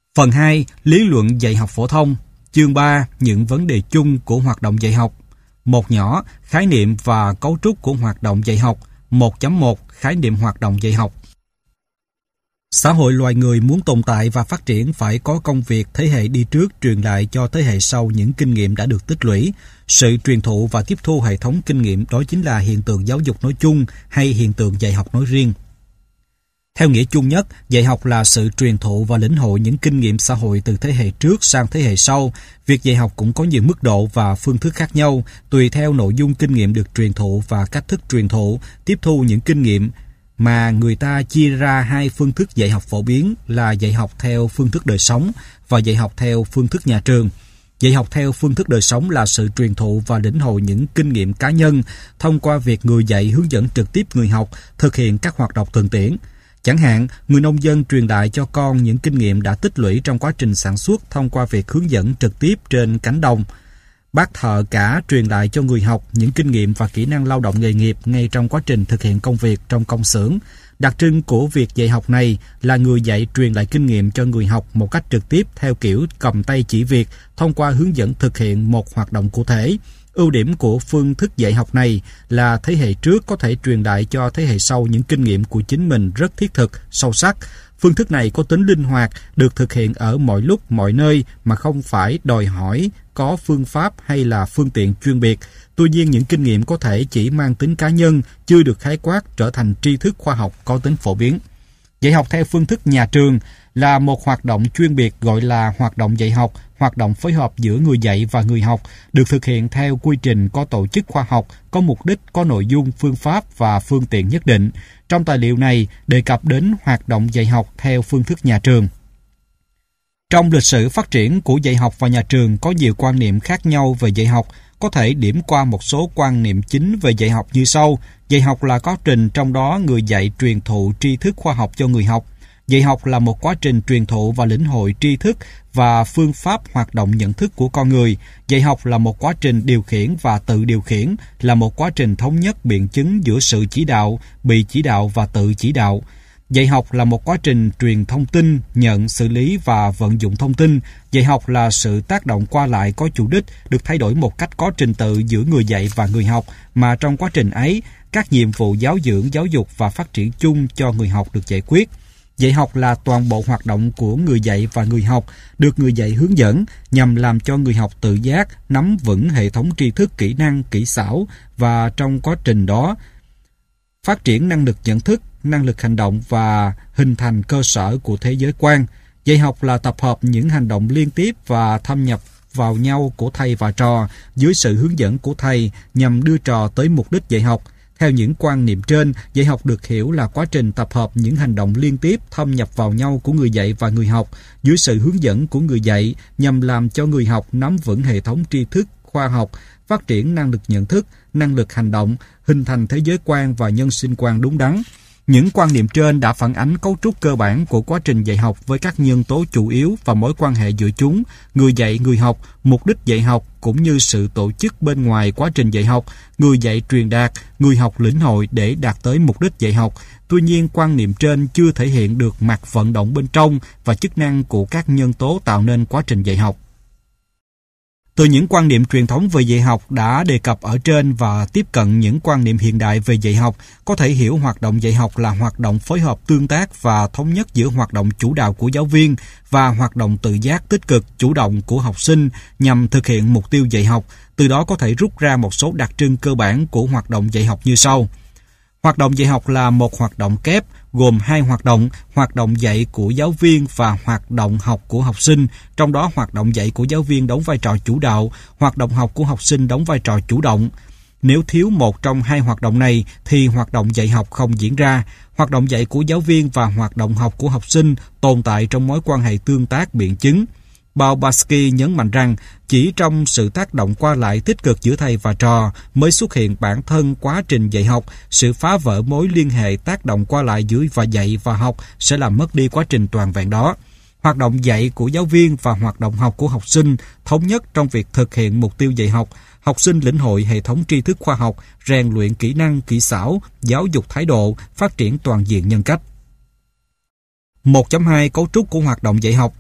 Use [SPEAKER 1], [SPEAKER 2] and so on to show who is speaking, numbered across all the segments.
[SPEAKER 1] Phần 2. Lý luận dạy học phổ thông. Chương 3. Những vấn đề chung của hoạt động dạy học. 1 nhỏ. Khái niệm và cấu trúc của hoạt động dạy học. 1.1. Khái niệm hoạt động dạy học. Xã hội loài người muốn tồn tại và phát triển phải có công việc thế hệ đi trước truyền lại cho thế hệ sau những kinh nghiệm đã được tích lũy. Sự truyền thụ và tiếp thu hệ thống kinh nghiệm đó chính là hiện tượng giáo dục nói chung hay hiện tượng dạy học nói riêng. Theo nghĩa chung nhất, dạy học là sự truyền thụ và lĩnh hội những kinh nghiệm xã hội từ thế hệ trước sang thế hệ sau. Việc dạy học cũng có nhiều mức độ và phương thức khác nhau, tùy theo nội dung kinh nghiệm được truyền thụ và cách thức truyền thụ, tiếp thu những kinh nghiệm mà người ta chia ra 2 phương thức dạy học phổ biến là dạy học theo phương thức đời sống và dạy học theo phương thức nhà trường. Dạy học theo phương thức đời sống là sự truyền thụ và lĩnh hội những kinh nghiệm cá nhân thông qua việc người dạy hướng dẫn trực tiếp người học thực hiện các hoạt động thực tiễn. Chẳng hạn, người nông dân truyền lại cho con những kinh nghiệm đã tích lũy trong quá trình sản xuất thông qua việc hướng dẫn trực tiếp trên cánh đồng. Bác thợ cả truyền lại cho người học những kinh nghiệm và kỹ năng lao động nghề nghiệp ngay trong quá trình thực hiện công việc trong công xưởng. Đặc trưng của việc dạy học này là người dạy truyền lại kinh nghiệm cho người học một cách trực tiếp theo kiểu cầm tay chỉ việc thông qua hướng dẫn thực hiện một hoạt động cụ thể. Ưu điểm của phương thức dạy học này là thế hệ trước có thể truyền lại cho thế hệ sau những kinh nghiệm của chính mình rất thiết thực, sâu sắc. Phương thức này có tính linh hoạt, được thực hiện ở mọi lúc, mọi nơi mà không phải đòi hỏi có phương pháp hay là phương tiện chuyên biệt. Tuy nhiên, những kinh nghiệm có thể chỉ mang tính cá nhân, chưa được khái quát trở thành tri thức khoa học có tính phổ biến. Dạy học theo phương thức nhà trường là một hoạt động chuyên biệt gọi là hoạt động dạy học, hoạt động phối hợp giữa người dạy và người học, được thực hiện theo quy trình có tổ chức khoa học, có mục đích, có nội dung, phương pháp và phương tiện nhất định. Trong tài liệu này đề cập đến hoạt động dạy học theo phương thức nhà trường. Trong lịch sử phát triển của dạy học và nhà trường có nhiều quan niệm khác nhau về dạy học, có thể điểm qua một số quan niệm chính về dạy học như sau. Dạy học là quá trình trong đó người dạy truyền thụ tri thức khoa học cho người học. Dạy học là một quá trình truyền thụ và lĩnh hội tri thức và phương pháp hoạt động nhận thức của con người. Dạy học là một quá trình điều khiển và tự điều khiển, là một quá trình thống nhất biện chứng giữa sự chỉ đạo, bị chỉ đạo và tự chỉ đạo. Dạy học là một quá trình truyền thông tin, nhận, xử lý và vận dụng thông tin. Dạy học là sự tác động qua lại có chủ đích, được thay đổi một cách có trình tự giữa người dạy và người học, mà trong quá trình ấy, các nhiệm vụ giáo dưỡng, giáo dục và phát triển chung cho người học được giải quyết. Dạy học là toàn bộ hoạt động của người dạy và người học, được người dạy hướng dẫn nhằm làm cho người học tự giác, nắm vững hệ thống tri thức, kỹ năng, kỹ xảo và trong quá trình đó phát triển năng lực nhận thức, năng lực hành động và hình thành cơ sở của thế giới quan. Dạy học là tập hợp những hành động liên tiếp và thâm nhập vào nhau của thầy và trò dưới sự hướng dẫn của thầy nhằm đưa trò tới mục đích dạy học. Theo những quan niệm trên, dạy học được hiểu là quá trình tập hợp những hành động liên tiếp thâm nhập vào nhau của người dạy và người học dưới sự hướng dẫn của người dạy nhằm làm cho người học nắm vững hệ thống tri thức khoa học, phát triển năng lực nhận thức, năng lực hành động, hình thành thế giới quan và nhân sinh quan đúng đắn. Những quan niệm trên đã phản ánh cấu trúc cơ bản của quá trình dạy học với các nhân tố chủ yếu và mối quan hệ giữa chúng, người dạy, người học, mục đích dạy học cũng như sự tổ chức bên ngoài quá trình dạy học, người dạy truyền đạt, người học lĩnh hội để đạt tới mục đích dạy học. Tuy nhiên, quan niệm trên chưa thể hiện được mặt vận động bên trong và chức năng của các nhân tố tạo nên quá trình dạy học. Từ những quan niệm truyền thống về dạy học đã đề cập ở trên và tiếp cận những quan niệm hiện đại về dạy học, có thể hiểu hoạt động dạy học là hoạt động phối hợp tương tác và thống nhất giữa hoạt động chủ đạo của giáo viên và hoạt động tự giác tích cực, chủ động của học sinh nhằm thực hiện mục tiêu dạy học. Từ đó có thể rút ra một số đặc trưng cơ bản của hoạt động dạy học như sau. Hoạt động dạy học là một hoạt động kép, gồm 2 hoạt động dạy của giáo viên và hoạt động học của học sinh, trong đó hoạt động dạy của giáo viên đóng vai trò chủ đạo, hoạt động học của học sinh đóng vai trò chủ động. Nếu thiếu một trong 2 hoạt động này thì hoạt động dạy học không diễn ra. Hoạt động dạy của giáo viên và hoạt động học của học sinh tồn tại trong mối quan hệ tương tác biện chứng. Baubarsky nhấn mạnh rằng chỉ trong sự tác động qua lại tích cực giữa thầy và trò mới xuất hiện bản thân quá trình dạy học. Sự phá vỡ mối liên hệ tác động qua lại giữa và dạy và học sẽ làm mất đi quá trình toàn vẹn đó. Hoạt động dạy của giáo viên và hoạt động học của học sinh thống nhất trong việc thực hiện mục tiêu dạy học. Học sinh lĩnh hội hệ thống tri thức khoa học, rèn luyện kỹ năng, kỹ xảo, giáo dục thái độ, phát triển toàn diện nhân cách. 1.2 Cấu trúc của hoạt động dạy học.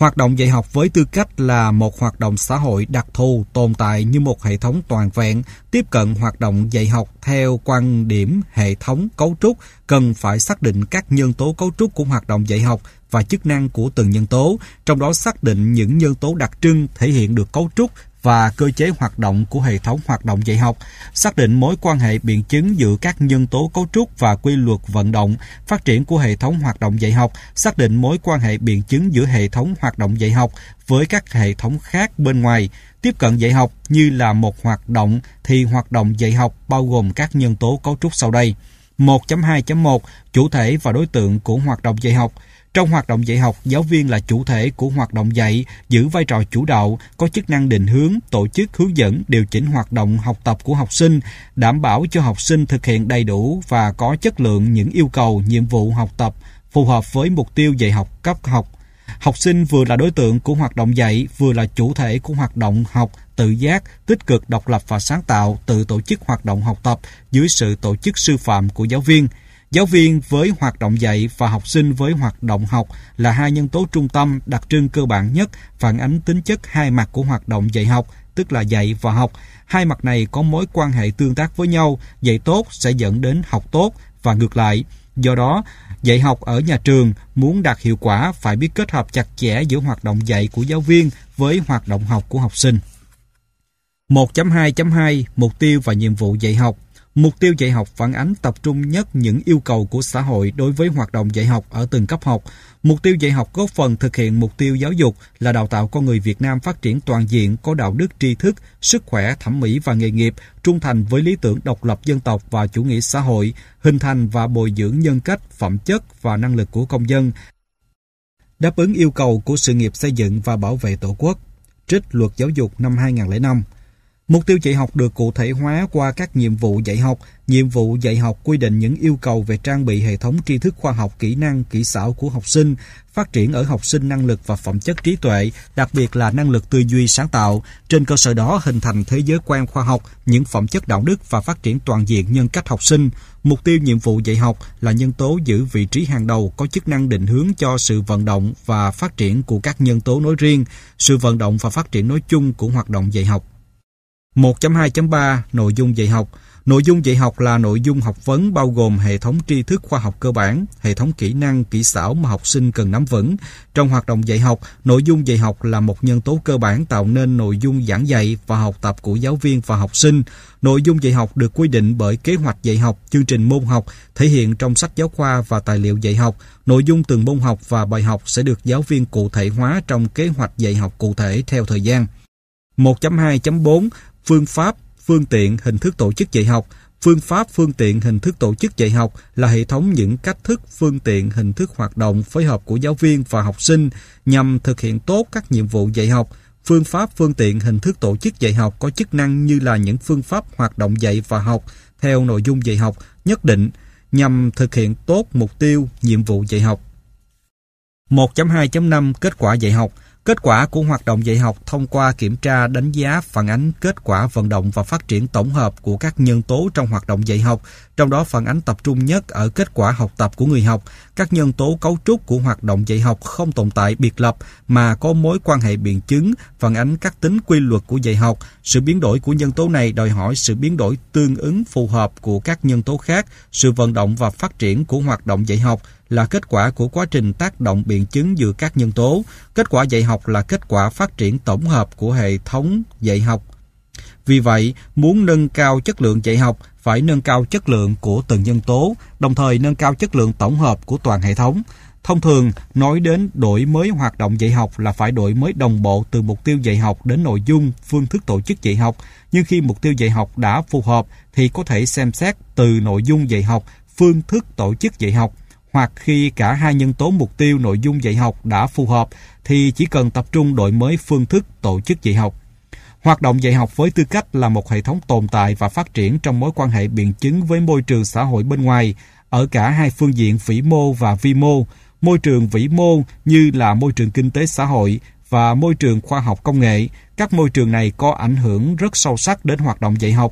[SPEAKER 1] Hoạt động dạy học với tư cách là một hoạt động xã hội đặc thù tồn tại như một hệ thống toàn vẹn, tiếp cận hoạt động dạy học theo quan điểm hệ thống cấu trúc, cần phải xác định các nhân tố cấu trúc của hoạt động dạy học và chức năng của từng nhân tố, trong đó xác định những nhân tố đặc trưng thể hiện được cấu trúc và cơ chế hoạt động của hệ thống hoạt động dạy học, xác định mối quan hệ biện chứng giữa các nhân tố cấu trúc và quy luật vận động, phát triển của hệ thống hoạt động dạy học, xác định mối quan hệ biện chứng giữa hệ thống hoạt động dạy học với các hệ thống khác bên ngoài. Tiếp cận dạy học như là một hoạt động thì hoạt động dạy học bao gồm các nhân tố cấu trúc sau đây. 1.2.1 Chủ thể và đối tượng của hoạt động dạy học. Trong hoạt động dạy học, giáo viên là chủ thể của hoạt động dạy, giữ vai trò chủ đạo, có chức năng định hướng, tổ chức, hướng dẫn, điều chỉnh hoạt động học tập của học sinh, đảm bảo cho học sinh thực hiện đầy đủ và có chất lượng những yêu cầu, nhiệm vụ học tập phù hợp với mục tiêu dạy học cấp học. Học sinh vừa là đối tượng của hoạt động dạy, vừa là chủ thể của hoạt động học, tự giác, tích cực, độc lập và sáng tạo, tự tổ chức hoạt động học tập dưới sự tổ chức sư phạm của giáo viên. Giáo viên với hoạt động dạy và học sinh với hoạt động học là hai nhân tố trung tâm đặc trưng cơ bản nhất, phản ánh tính chất hai mặt của hoạt động dạy học, tức là dạy và học. Hai mặt này có mối quan hệ tương tác với nhau, dạy tốt sẽ dẫn đến học tốt và ngược lại. Do đó, dạy học ở nhà trường muốn đạt hiệu quả phải biết kết hợp chặt chẽ giữa hoạt động dạy của giáo viên với hoạt động học của học sinh. 1.2.2 Mục tiêu và nhiệm vụ dạy học. Mục tiêu dạy học phản ánh tập trung nhất những yêu cầu của xã hội đối với hoạt động dạy học ở từng cấp học. Mục tiêu dạy học góp phần thực hiện mục tiêu giáo dục là đào tạo con người Việt Nam phát triển toàn diện, có đạo đức tri thức, sức khỏe, thẩm mỹ và nghề nghiệp, trung thành với lý tưởng độc lập dân tộc và chủ nghĩa xã hội, hình thành và bồi dưỡng nhân cách, phẩm chất và năng lực của công dân, đáp ứng yêu cầu của sự nghiệp xây dựng và bảo vệ Tổ quốc. Trích Luật Giáo dục năm 2005. Mục tiêu dạy học được cụ thể hóa qua các nhiệm vụ dạy học. Nhiệm vụ dạy học quy định những yêu cầu về trang bị hệ thống tri thức khoa học, kỹ năng, kỹ xảo của học sinh, phát triển ở học sinh năng lực và phẩm chất trí tuệ, đặc biệt là năng lực tư duy sáng tạo. Trên cơ sở đó hình thành thế giới quan khoa học, những phẩm chất đạo đức và phát triển toàn diện nhân cách học sinh. Mục tiêu nhiệm vụ dạy học là nhân tố giữ vị trí hàng đầu, có chức năng định hướng cho sự vận động và phát triển của các nhân tố nói riêng, sự vận động và phát triển nói chung của hoạt động dạy học. 1.2.3 Nội dung dạy học. Nội dung dạy học là nội dung học vấn bao gồm hệ thống tri thức khoa học cơ bản, hệ thống kỹ năng, kỹ xảo mà học sinh cần nắm vững. Trong hoạt động dạy học, nội dung dạy học là một nhân tố cơ bản tạo nên nội dung giảng dạy và học tập của giáo viên và học sinh. Nội dung dạy học được quy định bởi kế hoạch dạy học, chương trình môn học, thể hiện trong sách giáo khoa và tài liệu dạy học. Nội dung từng môn học và bài học sẽ được giáo viên cụ thể hóa trong kế hoạch dạy học cụ thể theo thời gian. 1.2.4 Phương pháp, phương tiện, hình thức tổ chức dạy học. Phương pháp, phương tiện, hình thức tổ chức dạy học là hệ thống những cách thức, phương tiện, hình thức hoạt động phối hợp của giáo viên và học sinh nhằm thực hiện tốt các nhiệm vụ dạy học. Phương pháp, phương tiện, hình thức tổ chức dạy học có chức năng như là những phương pháp hoạt động dạy và học theo nội dung dạy học nhất định nhằm thực hiện tốt mục tiêu, nhiệm vụ dạy học. 1.2.5 Kết quả dạy học. Kết quả của hoạt động dạy học thông qua kiểm tra, đánh giá, phản ánh kết quả vận động và phát triển tổng hợp của các nhân tố trong hoạt động dạy học, trong đó phản ánh tập trung nhất ở kết quả học tập của người học. Các nhân tố cấu trúc của hoạt động dạy học không tồn tại biệt lập mà có mối quan hệ biện chứng, phản ánh các tính quy luật của dạy học. Sự biến đổi của nhân tố này đòi hỏi sự biến đổi tương ứng phù hợp của các nhân tố khác. Sự vận động và phát triển của hoạt động dạy học là kết quả của quá trình tác động biện chứng giữa các nhân tố. Kết quả dạy học là kết quả phát triển tổng hợp của hệ thống dạy học. Vì vậy, muốn nâng cao chất lượng dạy học, phải nâng cao chất lượng của từng nhân tố, đồng thời nâng cao chất lượng tổng hợp của toàn hệ thống. Thông thường, nói đến đổi mới hoạt động dạy học là phải đổi mới đồng bộ từ mục tiêu dạy học đến nội dung, phương thức tổ chức dạy học. Nhưng khi mục tiêu dạy học đã phù hợp, thì có thể xem xét từ nội dung dạy học, phương thức tổ chức dạy học. Hoặc khi cả hai nhân tố mục tiêu nội dung dạy học đã phù hợp thì chỉ cần tập trung đổi mới phương thức tổ chức dạy học. Hoạt động dạy học với tư cách là một hệ thống tồn tại và phát triển trong mối quan hệ biện chứng với môi trường xã hội bên ngoài ở cả hai phương diện vĩ mô và vi mô. Môi trường vĩ mô như là môi trường kinh tế xã hội và môi trường khoa học công nghệ. Các môi trường này có ảnh hưởng rất sâu sắc đến hoạt động dạy học.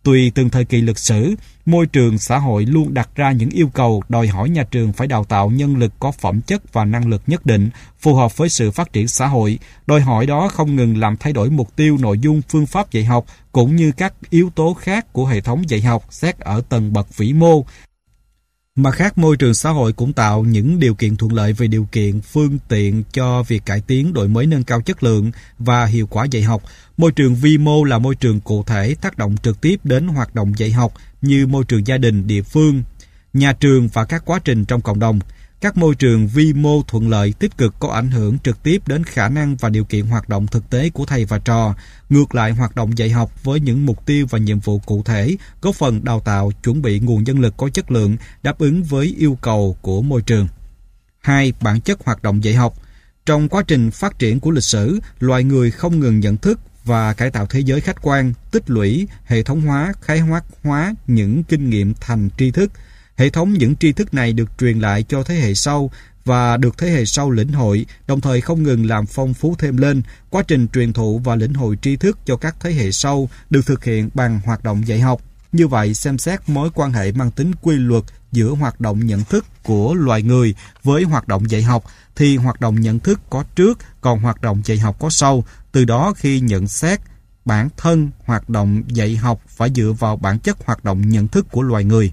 [SPEAKER 1] Tùy từng thời kỳ lịch sử, môi trường xã hội luôn đặt ra những yêu cầu đòi hỏi nhà trường phải đào tạo nhân lực có phẩm chất và năng lực nhất định, phù hợp với sự phát triển xã hội. Đòi hỏi đó không ngừng làm thay đổi mục tiêu, nội dung, phương pháp dạy học, cũng như các yếu tố khác của hệ thống dạy học xét ở tầng bậc vĩ mô. Mặt khác, môi trường xã hội cũng tạo những điều kiện thuận lợi về điều kiện, phương tiện cho việc cải tiến, đổi mới, nâng cao chất lượng và hiệu quả dạy học. Môi trường vi mô là môi trường cụ thể tác động trực tiếp đến hoạt động dạy học như môi trường gia đình, địa phương, nhà trường và các quá trình trong cộng đồng. Các môi trường vi mô thuận lợi tích cực có ảnh hưởng trực tiếp đến khả năng và điều kiện hoạt động thực tế của thầy và trò. Ngược lại, hoạt động dạy học với những mục tiêu và nhiệm vụ cụ thể góp phần đào tạo, chuẩn bị nguồn nhân lực có chất lượng đáp ứng với yêu cầu của môi trường. 2. Bản chất hoạt động dạy học. Trong quá trình phát triển của lịch sử, loài người không ngừng nhận thức và cải tạo thế giới khách quan, tích lũy, hệ thống hóa, khái quát hóa những kinh nghiệm thành tri thức. Hệ thống những tri thức này được truyền lại cho thế hệ sau và được thế hệ sau lĩnh hội, đồng thời không ngừng làm phong phú thêm lên. Quá trình truyền thụ và lĩnh hội tri thức cho các thế hệ sau được thực hiện bằng hoạt động dạy học. Như vậy, xem xét mối quan hệ mang tính quy luật giữa hoạt động nhận thức của loài người với hoạt động dạy học, thì hoạt động nhận thức có trước, còn hoạt động dạy học có sau. Từ đó, khi nhận xét bản thân hoạt động dạy học phải dựa vào bản chất hoạt động nhận thức của loài người.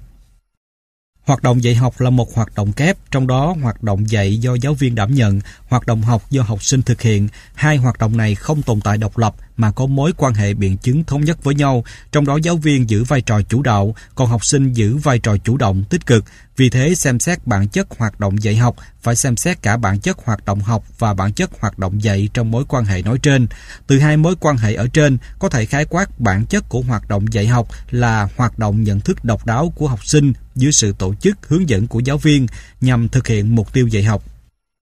[SPEAKER 1] Hoạt động dạy học là một hoạt động kép, trong đó hoạt động dạy do giáo viên đảm nhận, hoạt động học do học sinh thực hiện. Hai hoạt động này không tồn tại độc lập mà có mối quan hệ biện chứng thống nhất với nhau, trong đó giáo viên giữ vai trò chủ đạo, còn học sinh giữ vai trò chủ động tích cực. Vì thế, xem xét bản chất hoạt động dạy học phải xem xét cả bản chất hoạt động học và bản chất hoạt động dạy trong mối quan hệ nói trên. Từ hai mối quan hệ ở trên, có thể khái quát bản chất của hoạt động dạy học là hoạt động nhận thức độc đáo của học sinh dưới sự tổ chức hướng dẫn của giáo viên nhằm thực hiện mục tiêu dạy học.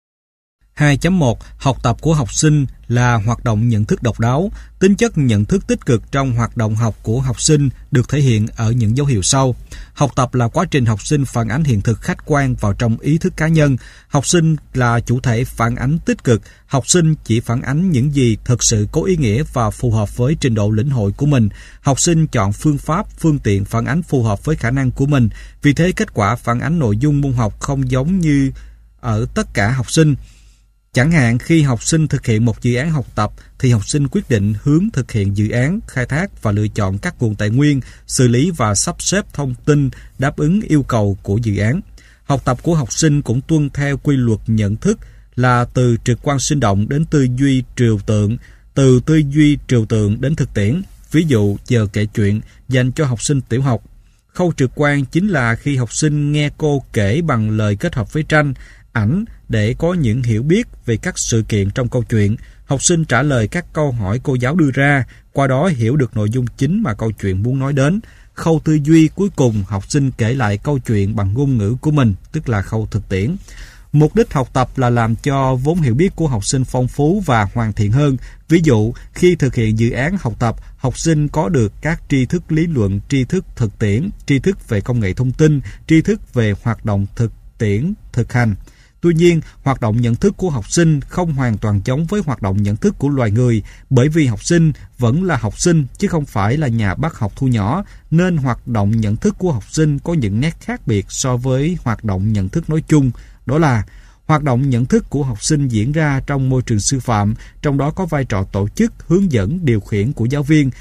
[SPEAKER 1] 2.1. Học tập của học sinh là hoạt động nhận thức độc đáo. Tính chất nhận thức tích cực trong hoạt động học của học sinh được thể hiện ở những dấu hiệu sau. Học tập là quá trình học sinh phản ánh hiện thực khách quan vào trong ý thức cá nhân. Học sinh là chủ thể phản ánh tích cực. Học sinh chỉ phản ánh những gì thực sự có ý nghĩa và phù hợp với trình độ lĩnh hội của mình. Học sinh chọn phương pháp, phương tiện phản ánh phù hợp với khả năng của mình. Vì thế, kết quả phản ánh nội dung môn học không giống như ở tất cả học sinh. Chẳng hạn, khi học sinh thực hiện một dự án học tập thì học sinh quyết định hướng thực hiện dự án, khai thác và lựa chọn các nguồn tài nguyên, xử lý và sắp xếp thông tin đáp ứng yêu cầu của dự án. Học tập của học sinh cũng tuân theo quy luật nhận thức là từ trực quan sinh động đến tư duy trừu tượng, từ tư duy trừu tượng đến thực tiễn. Ví dụ, giờ kể chuyện dành cho học sinh tiểu học. Khâu trực quan chính là khi học sinh nghe cô kể bằng lời kết hợp với tranh, ảnh để có những hiểu biết về các sự kiện trong câu chuyện. Học sinh trả lời các câu hỏi cô giáo đưa ra, qua đó hiểu được nội dung chính mà câu chuyện muốn nói đến. Khâu tư duy cuối cùng, học sinh kể lại câu chuyện bằng ngôn ngữ của mình, tức là khâu thực tiễn. Mục đích học tập là làm cho vốn hiểu biết của học sinh phong phú và hoàn thiện hơn. Ví dụ, khi thực hiện dự án học tập, học sinh có được các tri thức lý luận, tri thức thực tiễn, tri thức về công nghệ thông tin, tri thức về hoạt động thực tiễn, thực hành. Tuy nhiên, hoạt động nhận thức của học sinh không hoàn toàn giống với hoạt động nhận thức của loài người, bởi vì học sinh vẫn là học sinh chứ không phải là nhà bác học thu nhỏ, nên hoạt động nhận thức của học sinh có những nét khác biệt so với hoạt động nhận thức nói chung. Đó là hoạt động nhận thức của học sinh diễn ra trong môi trường sư phạm, trong đó có vai trò tổ chức, hướng dẫn, điều khiển của giáo viên.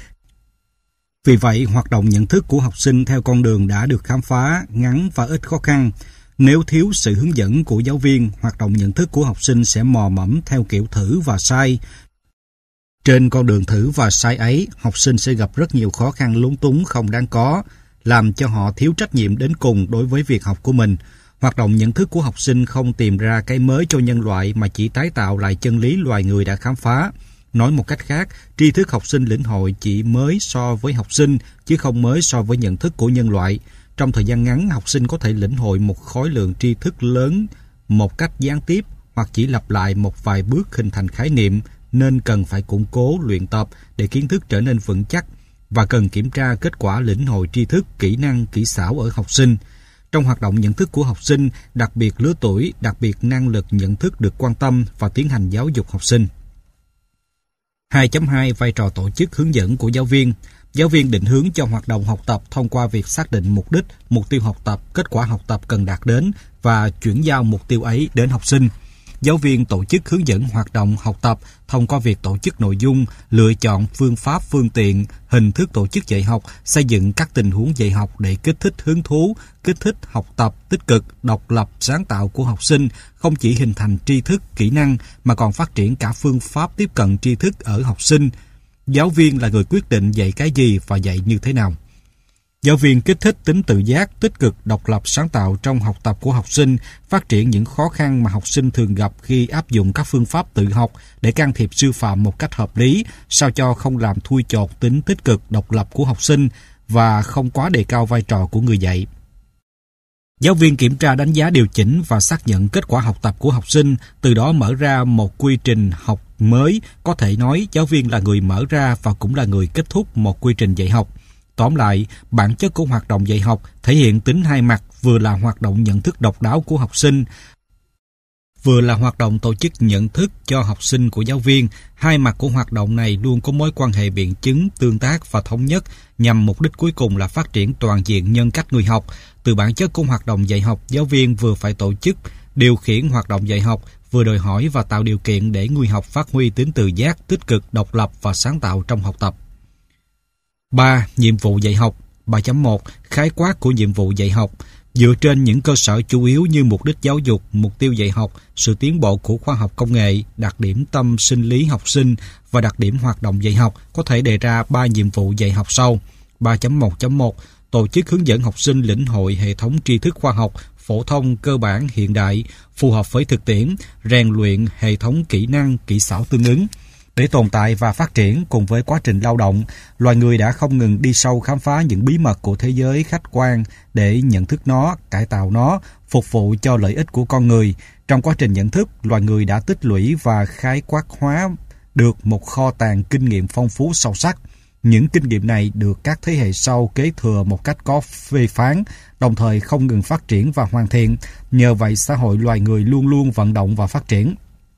[SPEAKER 1] Vì vậy, hoạt động nhận thức của học sinh theo con đường đã được khám phá, ngắn và ít khó khăn. Nếu thiếu sự hướng dẫn của giáo viên, hoạt động nhận thức của học sinh sẽ mò mẫm theo kiểu thử và sai. Trên con đường thử và sai ấy, học sinh sẽ gặp rất nhiều khó khăn lúng túng không đáng có, làm cho họ thiếu trách nhiệm đến cùng đối với việc học của mình. Hoạt động nhận thức của học sinh không tìm ra cái mới cho nhân loại mà chỉ tái tạo lại chân lý loài người đã khám phá. Nói một cách khác, tri thức học sinh lĩnh hội chỉ mới so với học sinh, chứ không mới so với nhận thức của nhân loại. Trong thời gian ngắn, học sinh có thể lĩnh hội một khối lượng tri thức lớn một cách gián tiếp hoặc chỉ lặp lại một vài bước hình thành khái niệm, nên cần phải củng cố, luyện tập để kiến thức trở nên vững chắc và cần kiểm tra kết quả lĩnh hội tri thức, kỹ năng, kỹ xảo ở học sinh. Trong hoạt động nhận thức của học sinh, đặc biệt lứa tuổi, đặc biệt năng lực nhận thức được quan tâm và tiến hành giáo dục học sinh. 2.2. Vai trò tổ chức hướng dẫn của giáo viên. Giáo viên định hướng cho hoạt động học tập thông qua việc xác định mục đích, mục tiêu học tập, kết quả học tập cần đạt đến và chuyển giao mục tiêu ấy đến học sinh. Giáo viên tổ chức hướng dẫn hoạt động học tập thông qua việc tổ chức nội dung, lựa chọn phương pháp, phương tiện, hình thức tổ chức dạy học, xây dựng các tình huống dạy học để kích thích hứng thú, kích thích học tập tích cực, độc lập, sáng tạo của học sinh, không chỉ hình thành tri thức, kỹ năng mà còn phát triển cả phương pháp tiếp cận tri thức ở học sinh. Giáo viên là người quyết định dạy cái gì và dạy như thế nào. Giáo viên kích thích tính tự giác, tích cực, độc lập, sáng tạo trong học tập của học sinh, phát triển những khó khăn mà học sinh thường gặp khi áp dụng các phương pháp tự học để can thiệp sư phạm một cách hợp lý, sao cho không làm thui chột tính tích cực, độc lập của học sinh và không quá đề cao vai trò của người dạy. Giáo viên kiểm tra, đánh giá, điều chỉnh và xác nhận kết quả học tập của học sinh, từ đó mở ra một quy trình học mới. Có thể nói, giáo viên là người mở ra và cũng là người kết thúc một quy trình dạy học. Tóm lại, bản chất của hoạt động dạy học thể hiện tính hai mặt, vừa là hoạt động nhận thức độc đáo của học sinh, vừa là hoạt động tổ chức nhận thức cho học sinh của giáo viên. Hai mặt của hoạt động này luôn có mối quan hệ biện chứng, tương tác và thống nhất, nhằm mục đích cuối cùng là phát triển toàn diện nhân cách người học. Từ bản chất của hoạt động dạy học, giáo viên vừa phải tổ chức, điều khiển hoạt động dạy học, vừa đòi hỏi và tạo điều kiện để người học phát huy tính tự giác, tích cực, độc lập và sáng tạo trong học tập. 3. Nhiệm vụ dạy học. 3.1. Khái quát của nhiệm vụ dạy học. Dựa trên những cơ sở chủ yếu như mục đích giáo dục, mục tiêu dạy học, sự tiến bộ của khoa học công nghệ, đặc điểm tâm sinh lý học sinh và đặc điểm hoạt động dạy học, có thể đề ra 3 nhiệm vụ dạy học sau. 3.1.1. Tổ chức hướng dẫn học sinh lĩnh hội hệ thống tri thức khoa học, phổ thông, cơ bản, hiện đại, phù hợp với thực tiễn, rèn luyện hệ thống kỹ năng, kỹ xảo tương ứng. Để tồn tại và phát triển cùng với quá trình lao động, loài người đã không ngừng đi sâu khám phá những bí mật của thế giới khách quan để nhận thức nó, cải tạo nó, phục vụ cho lợi ích của con người. Trong quá trình nhận thức, loài người đã tích lũy và khái quát hóa được một kho tàng kinh nghiệm phong phú sâu sắc. Những kinh nghiệm này được các thế hệ sau kế thừa một cách có phê phán, đồng thời không ngừng phát triển và hoàn thiện. Nhờ vậy, xã hội loài người luôn luôn vận động và phát triển.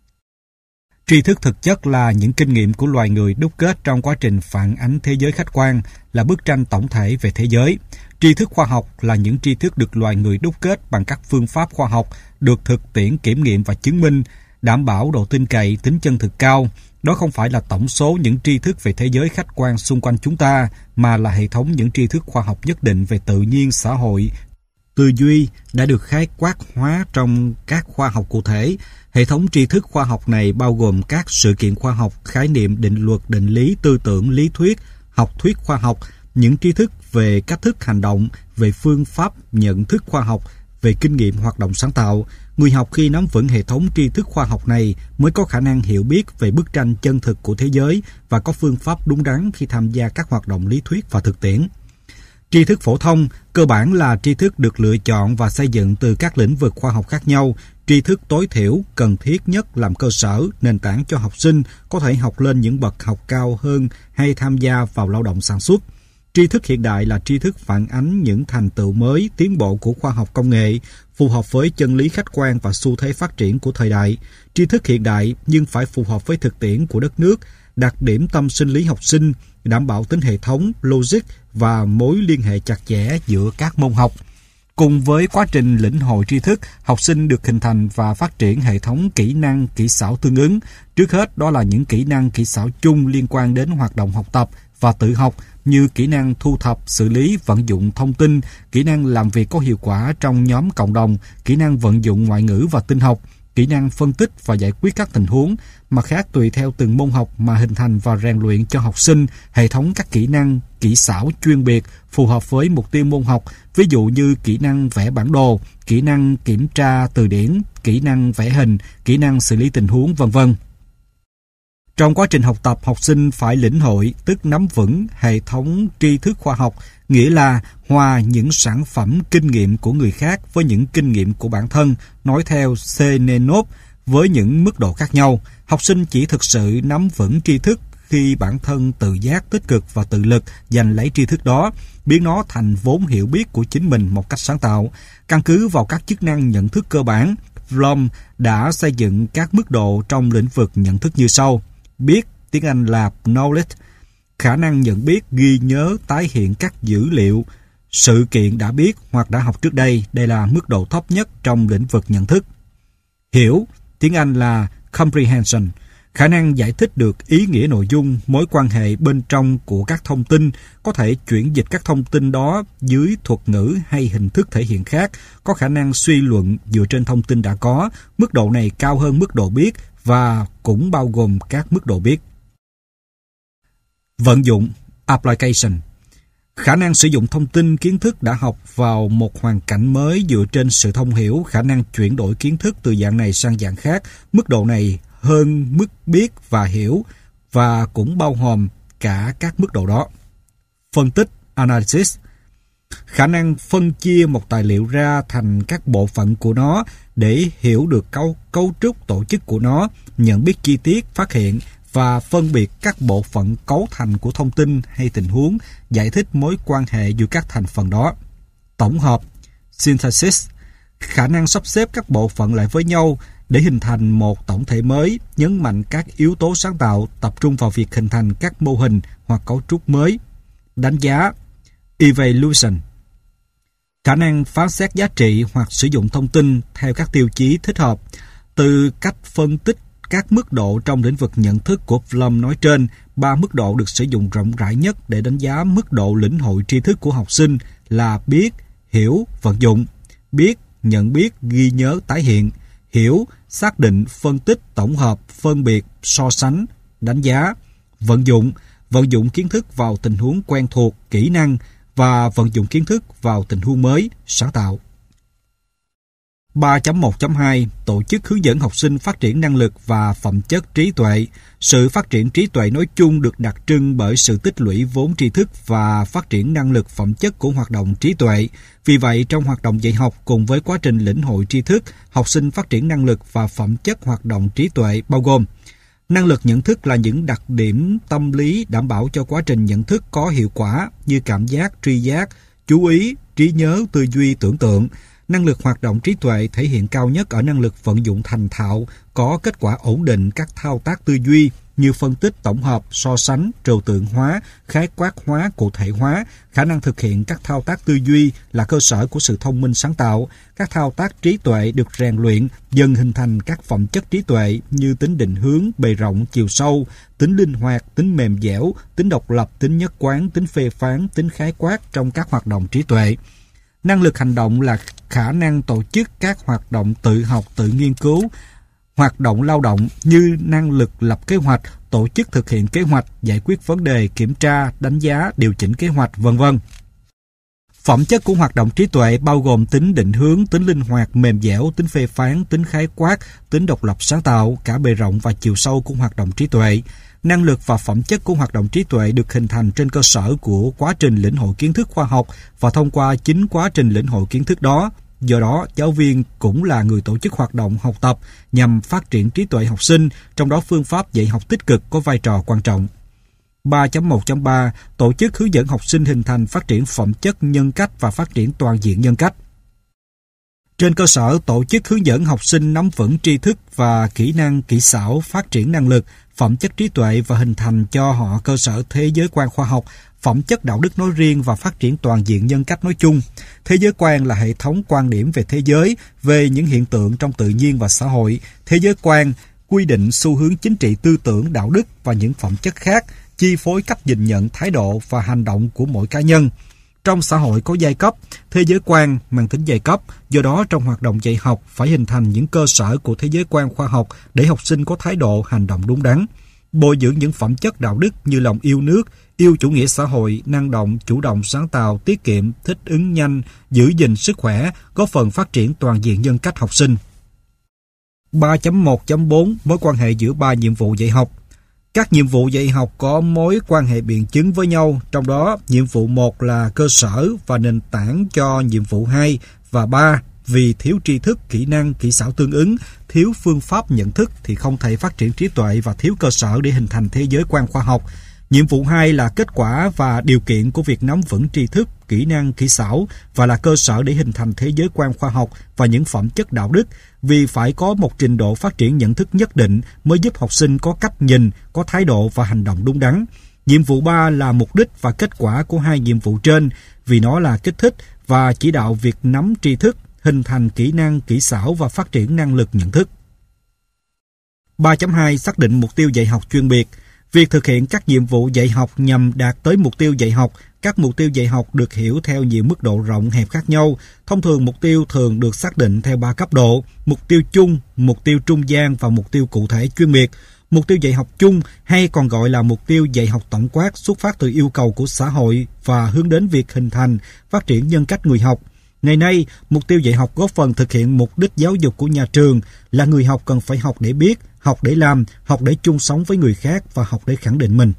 [SPEAKER 1] Tri thức thực chất là những kinh nghiệm của loài người đúc kết trong quá trình phản ánh thế giới khách quan, là bức tranh tổng thể về thế giới. Tri thức khoa học là những tri thức được loài người đúc kết bằng các phương pháp khoa học, được thực tiễn kiểm nghiệm và chứng minh, đảm bảo độ tin cậy, tính chân thực cao. Đó không phải là tổng số những tri thức về thế giới khách quan xung quanh chúng ta, mà là hệ thống những tri thức khoa học nhất định về tự nhiên, xã hội, tư duy đã được khái quát hóa trong các khoa học cụ thể. Hệ thống tri thức khoa học này bao gồm các sự kiện khoa học, khái niệm, định luật, định lý, tư tưởng, lý thuyết, học thuyết khoa học, những tri thức về cách thức hành động, về phương pháp nhận thức khoa học, về kinh nghiệm hoạt động sáng tạo. Người học khi nắm vững hệ thống tri thức khoa học này mới có khả năng hiểu biết về bức tranh chân thực của thế giới và có phương pháp đúng đắn khi tham gia các hoạt động lý thuyết và thực tiễn. Tri thức phổ thông cơ bản là tri thức được lựa chọn và xây dựng từ các lĩnh vực khoa học khác nhau. Tri thức tối thiểu cần thiết nhất làm cơ sở, nền tảng cho học sinh có thể học lên những bậc học cao hơn hay tham gia vào lao động sản xuất. Tri thức hiện đại là tri thức phản ánh những thành tựu mới, tiến bộ của khoa học công nghệ, phù hợp với chân lý khách quan và xu thế phát triển của thời đại. Tri thức hiện đại nhưng phải phù hợp với thực tiễn của đất nước, đặc điểm tâm sinh lý học sinh, đảm bảo tính hệ thống, logic và mối liên hệ chặt chẽ giữa các môn học. Cùng với quá trình lĩnh hội tri thức, học sinh được hình thành và phát triển hệ thống kỹ năng, kỹ xảo tương ứng. Trước hết, đó là những kỹ năng, kỹ xảo chung liên quan đến hoạt động học tập và tự học, như kỹ năng thu thập, xử lý, vận dụng thông tin, kỹ năng làm việc có hiệu quả trong nhóm cộng đồng, kỹ năng vận dụng ngoại ngữ và tin học, kỹ năng phân tích và giải quyết các tình huống. Mặt khác, tùy theo từng môn học mà hình thành và rèn luyện cho học sinh hệ thống các kỹ năng, kỹ xảo chuyên biệt phù hợp với mục tiêu môn học, ví dụ như kỹ năng vẽ bản đồ, kỹ năng kiểm tra từ điển, kỹ năng vẽ hình, kỹ năng xử lý tình huống, v.v. Trong quá trình học tập, học sinh phải lĩnh hội, tức nắm vững hệ thống tri thức khoa học, nghĩa là hòa những sản phẩm kinh nghiệm của người khác với những kinh nghiệm của bản thân, nói theo Zenenov, với những mức độ khác nhau. Học sinh chỉ thực sự nắm vững tri thức khi bản thân tự giác, tích cực và tự lực giành lấy tri thức đó, biến nó thành vốn hiểu biết của chính mình một cách sáng tạo. Căn cứ vào các chức năng nhận thức cơ bản, Bloom đã xây dựng các mức độ trong lĩnh vực nhận thức như sau. Biết, tiếng Anh là knowledge, khả năng nhận biết, ghi nhớ, tái hiện các dữ liệu, sự kiện đã biết hoặc đã học trước đây. Đây là mức độ thấp nhất trong lĩnh vực nhận thức. Hiểu, tiếng Anh là comprehension, khả năng giải thích được ý nghĩa nội dung, mối quan hệ bên trong của các thông tin, có thể chuyển dịch các thông tin đó dưới thuật ngữ hay hình thức thể hiện khác, có khả năng suy luận dựa trên thông tin đã có. Mức độ này cao hơn mức độ biết và cũng bao gồm các mức độ biết. Vận dụng, application, khả năng sử dụng thông tin kiến thức đã học vào một hoàn cảnh mới dựa trên sự thông hiểu, khả năng chuyển đổi kiến thức từ dạng này sang dạng khác. Mức độ này hơn mức biết và hiểu và cũng bao gồm cả các mức độ đó. Phân tích, analysis, khả năng phân chia một tài liệu ra thành các bộ phận của nó để hiểu được cấu trúc tổ chức của nó, nhận biết chi tiết, phát hiện và phân biệt các bộ phận cấu thành của thông tin hay tình huống, giải thích mối quan hệ giữa các thành phần đó. Tổng hợp, synthesis, khả năng sắp xếp các bộ phận lại với nhau để hình thành một tổng thể mới, nhấn mạnh các yếu tố sáng tạo, tập trung vào việc hình thành các mô hình hoặc cấu trúc mới. Đánh giá, evaluation, khả năng phán xét giá trị hoặc sử dụng thông tin theo các tiêu chí thích hợp. Từ cách phân tích các mức độ trong lĩnh vực nhận thức của Bloom nói trên, 3 mức độ được sử dụng rộng rãi nhất để đánh giá mức độ lĩnh hội tri thức của học sinh là biết, hiểu, vận dụng. Biết, nhận biết, ghi nhớ, tái hiện. Hiểu, xác định, phân tích, tổng hợp, phân biệt, so sánh, đánh giá. Vận dụng kiến thức vào tình huống quen thuộc, kỹ năng và vận dụng kiến thức vào tình huống mới, sáng tạo. 3.1.2 Tổ chức hướng dẫn học sinh phát triển năng lực và phẩm chất trí tuệ. Sự phát triển trí tuệ nói chung được đặc trưng bởi sự tích lũy vốn tri thức và phát triển năng lực phẩm chất của hoạt động trí tuệ. Vì vậy, trong hoạt động dạy học cùng với quá trình lĩnh hội tri thức, học sinh phát triển năng lực và phẩm chất hoạt động trí tuệ bao gồm: năng lực nhận thức là những đặc điểm tâm lý đảm bảo cho quá trình nhận thức có hiệu quả như cảm giác, tri giác, chú ý, trí nhớ, tư duy, tưởng tượng. Năng lực hoạt động trí tuệ thể hiện cao nhất ở năng lực vận dụng thành thạo, có kết quả ổn định các thao tác tư duy như phân tích, tổng hợp, so sánh, trừu tượng hóa, khái quát hóa, cụ thể hóa. Khả năng thực hiện các thao tác tư duy là cơ sở của sự thông minh sáng tạo. Các thao tác trí tuệ được rèn luyện dần hình thành các phẩm chất trí tuệ như tính định hướng, bề rộng, chiều sâu, tính linh hoạt, tính mềm dẻo, tính độc lập, tính nhất quán, tính phê phán, tính khái quát trong các hoạt động trí tuệ. Năng lực hành động là khả năng tổ chức các hoạt động tự học, tự nghiên cứu, hoạt động lao động như năng lực lập kế hoạch, tổ chức thực hiện kế hoạch, giải quyết vấn đề, kiểm tra, đánh giá, điều chỉnh kế hoạch, v.v. Phẩm chất của hoạt động trí tuệ bao gồm tính định hướng, tính linh hoạt, mềm dẻo, tính phê phán, tính khái quát, tính độc lập sáng tạo, cả bề rộng và chiều sâu của hoạt động trí tuệ. Năng lực và phẩm chất của hoạt động trí tuệ được hình thành trên cơ sở của quá trình lĩnh hội kiến thức khoa học và thông qua chính quá trình lĩnh hội kiến thức đó. Do đó, giáo viên cũng là người tổ chức hoạt động học tập nhằm phát triển trí tuệ học sinh, trong đó phương pháp dạy học tích cực có vai trò quan trọng. 3.1.3 Tổ chức hướng dẫn học sinh hình thành phát triển phẩm chất nhân cách và phát triển toàn diện nhân cách. Trên cơ sở tổ chức hướng dẫn học sinh nắm vững tri thức và kỹ năng, kỹ xảo, phát triển năng lực, phẩm chất trí tuệ và hình thành cho họ cơ sở thế giới quan khoa học, phẩm chất đạo đức nói riêng và phát triển toàn diện nhân cách nói chung. Thế giới quan là hệ thống quan điểm về thế giới, về những hiện tượng trong tự nhiên và xã hội. Thế giới quan quy định xu hướng chính trị, tư tưởng, đạo đức và những phẩm chất khác, chi phối cách nhìn nhận, thái độ và hành động của mỗi cá nhân. Trong xã hội có giai cấp, thế giới quan mang tính giai cấp, do đó trong hoạt động dạy học phải hình thành những cơ sở của thế giới quan khoa học để học sinh có thái độ hành động đúng đắn. Bồi dưỡng những phẩm chất đạo đức như lòng yêu nước, yêu chủ nghĩa xã hội, năng động, chủ động, sáng tạo, tiết kiệm, thích ứng nhanh, giữ gìn sức khỏe, góp phần phát triển toàn diện nhân cách học sinh. 3.1.4 Mối quan hệ giữa 3 nhiệm vụ dạy học. Các nhiệm vụ dạy học có mối quan hệ biện chứng với nhau, trong đó nhiệm vụ 1 là cơ sở và nền tảng cho nhiệm vụ 2 và 3. Vì thiếu tri thức, kỹ năng, kỹ xảo tương ứng, thiếu phương pháp nhận thức thì không thể phát triển trí tuệ và thiếu cơ sở để hình thành thế giới quan khoa học. Nhiệm vụ 2 là kết quả và điều kiện của việc nắm vững tri thức, kỹ năng, kỹ xảo và là cơ sở để hình thành thế giới quan khoa học và những phẩm chất đạo đức, vì phải có một trình độ phát triển nhận thức nhất định mới giúp học sinh có cách nhìn, có thái độ và hành động đúng đắn. Nhiệm vụ 3 là mục đích và kết quả của hai nhiệm vụ trên, vì nó là kích thích và chỉ đạo việc nắm tri thức, hình thành kỹ năng, kỹ xảo và phát triển năng lực nhận thức. 3.2 xác định mục tiêu dạy học chuyên biệt. Việc thực hiện các nhiệm vụ dạy học nhằm đạt tới mục tiêu dạy học. Các mục tiêu dạy học được hiểu theo nhiều mức độ rộng hẹp khác nhau. Thông thường mục tiêu thường được xác định theo 3 cấp độ: mục tiêu chung, mục tiêu trung gian và mục tiêu cụ thể chuyên biệt. Mục tiêu dạy học chung hay còn gọi là mục tiêu dạy học tổng quát xuất phát từ yêu cầu của xã hội và hướng đến việc hình thành, phát triển nhân cách người học. Ngày nay, mục tiêu dạy học góp phần thực hiện mục đích giáo dục của nhà trường là người học cần phải học để biết, học để làm, học để chung sống với người khác và học để khẳng định mình.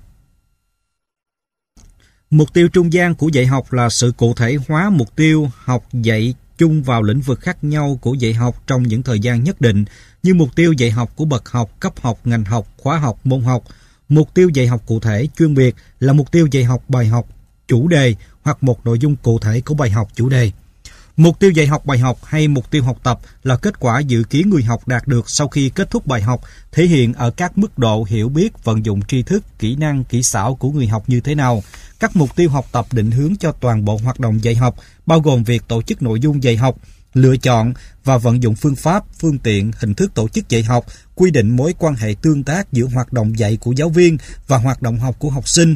[SPEAKER 1] Mục tiêu trung gian của dạy học là sự cụ thể hóa mục tiêu học dạy chung vào lĩnh vực khác nhau của dạy học trong những thời gian nhất định, như mục tiêu dạy học của bậc học, cấp học, ngành học, khóa học, môn học. Mục tiêu dạy học cụ thể chuyên biệt là mục tiêu dạy học bài học, chủ đề hoặc một nội dung cụ thể của bài học chủ đề. Mục tiêu dạy học bài học hay mục tiêu học tập là kết quả dự kiến người học đạt được sau khi kết thúc bài học, thể hiện ở các mức độ hiểu biết, vận dụng tri thức, kỹ năng, kỹ xảo của người học như thế nào. Các mục tiêu học tập định hướng cho toàn bộ hoạt động dạy học, bao gồm việc tổ chức nội dung dạy học, lựa chọn và vận dụng phương pháp, phương tiện, hình thức tổ chức dạy học, quy định mối quan hệ tương tác giữa hoạt động dạy của giáo viên và hoạt động học của học sinh.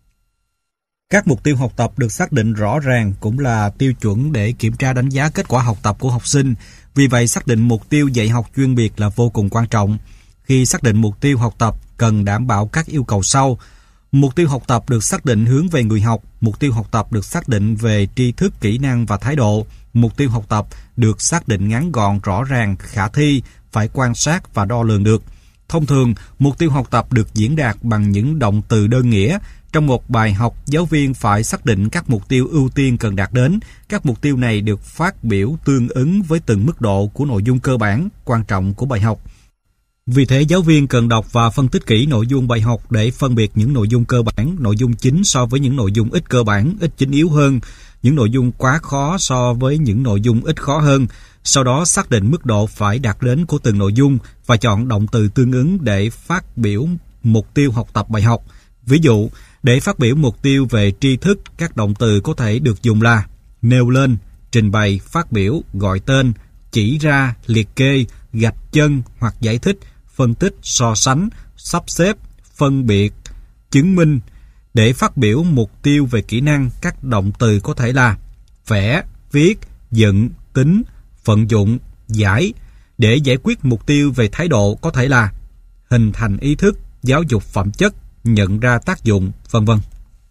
[SPEAKER 1] Các mục tiêu học tập được xác định rõ ràng cũng là tiêu chuẩn để kiểm tra đánh giá kết quả học tập của học sinh. Vì vậy, xác định mục tiêu dạy học chuyên biệt là vô cùng quan trọng. Khi xác định mục tiêu học tập, cần đảm bảo các yêu cầu sau. Mục tiêu học tập được xác định hướng về người học. Mục tiêu học tập được xác định về tri thức, kỹ năng và thái độ. Mục tiêu học tập được xác định ngắn gọn, rõ ràng, khả thi, phải quan sát và đo lường được. Thông thường, mục tiêu học tập được diễn đạt bằng những động từ đơn nghĩa. Trong một bài học, giáo viên phải xác định các mục tiêu ưu tiên cần đạt đến. Các mục tiêu này được phát biểu tương ứng với từng mức độ của nội dung cơ bản, quan trọng của bài học. Vì thế, giáo viên cần đọc và phân tích kỹ nội dung bài học để phân biệt những nội dung cơ bản, nội dung chính so với những nội dung ít cơ bản, ít chính yếu hơn, những nội dung quá khó so với những nội dung ít khó hơn. Sau đó xác định mức độ phải đạt đến của từng nội dung và chọn động từ tương ứng để phát biểu mục tiêu học tập bài học. Ví dụ, để phát biểu mục tiêu về tri thức, các động từ có thể được dùng là nêu lên, trình bày, phát biểu, gọi tên, chỉ ra, liệt kê, gạch chân hoặc giải thích, phân tích, so sánh, sắp xếp, phân biệt, chứng minh. Để phát biểu mục tiêu về kỹ năng, các động từ có thể là vẽ, viết, dựng, tính, vận dụng, giải. Để giải quyết mục tiêu về thái độ có thể là hình thành ý thức, giáo dục phẩm chất, nhận ra tác dụng, vân vân.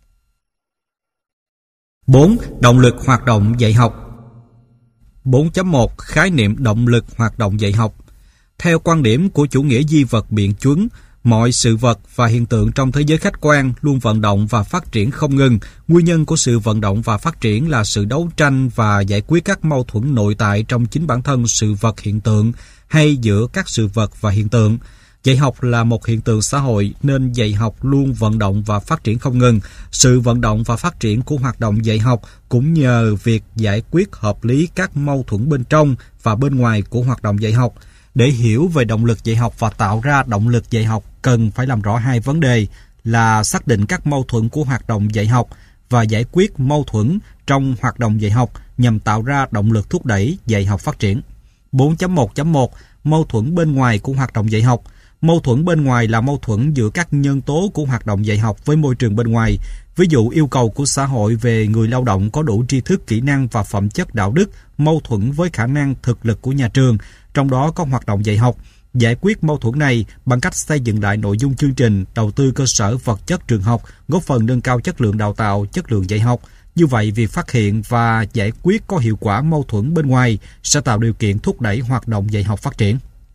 [SPEAKER 1] 4. Động lực hoạt động dạy học. 4.1 Khái niệm động lực hoạt động dạy học. Theo quan điểm của chủ nghĩa duy vật biện chứng, mọi sự vật và hiện tượng trong thế giới khách quan luôn vận động và phát triển không ngừng. Nguyên nhân của sự vận động và phát triển là sự đấu tranh và giải quyết các mâu thuẫn nội tại trong chính bản thân sự vật hiện tượng hay giữa các sự vật và hiện tượng. Dạy học là một hiện tượng xã hội nên dạy học luôn vận động và phát triển không ngừng. Sự vận động và phát triển của hoạt động dạy học cũng nhờ việc giải quyết hợp lý các mâu thuẫn bên trong và bên ngoài của hoạt động dạy học. Để hiểu về động lực dạy học và tạo ra động lực dạy học, cần phải làm rõ hai vấn đề là xác định các mâu thuẫn của hoạt động dạy học và giải quyết mâu thuẫn trong hoạt động dạy học nhằm tạo ra động lực thúc đẩy dạy học phát triển. 4.1.1 Mâu thuẫn bên ngoài của hoạt động dạy học. Mâu thuẫn bên ngoài là mâu thuẫn giữa các nhân tố của hoạt động dạy học với môi trường bên ngoài. Ví dụ, yêu cầu của xã hội về người lao động có đủ tri thức, kỹ năng và phẩm chất đạo đức mâu thuẫn với khả năng thực lực của nhà trường, trong đó có hoạt động dạy học. Giải quyết mâu thuẫn này bằng cách xây dựng lại nội dung chương trình, đầu tư cơ sở vật chất trường học, góp phần nâng cao chất lượng đào tạo, chất lượng dạy học. Như vậy, việc phát hiện và giải quyết có hiệu quả mâu thuẫn bên ngoài sẽ tạo điều kiện thúc đẩy hoạt động dạy học phát triển.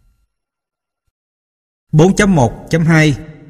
[SPEAKER 1] 4.1.2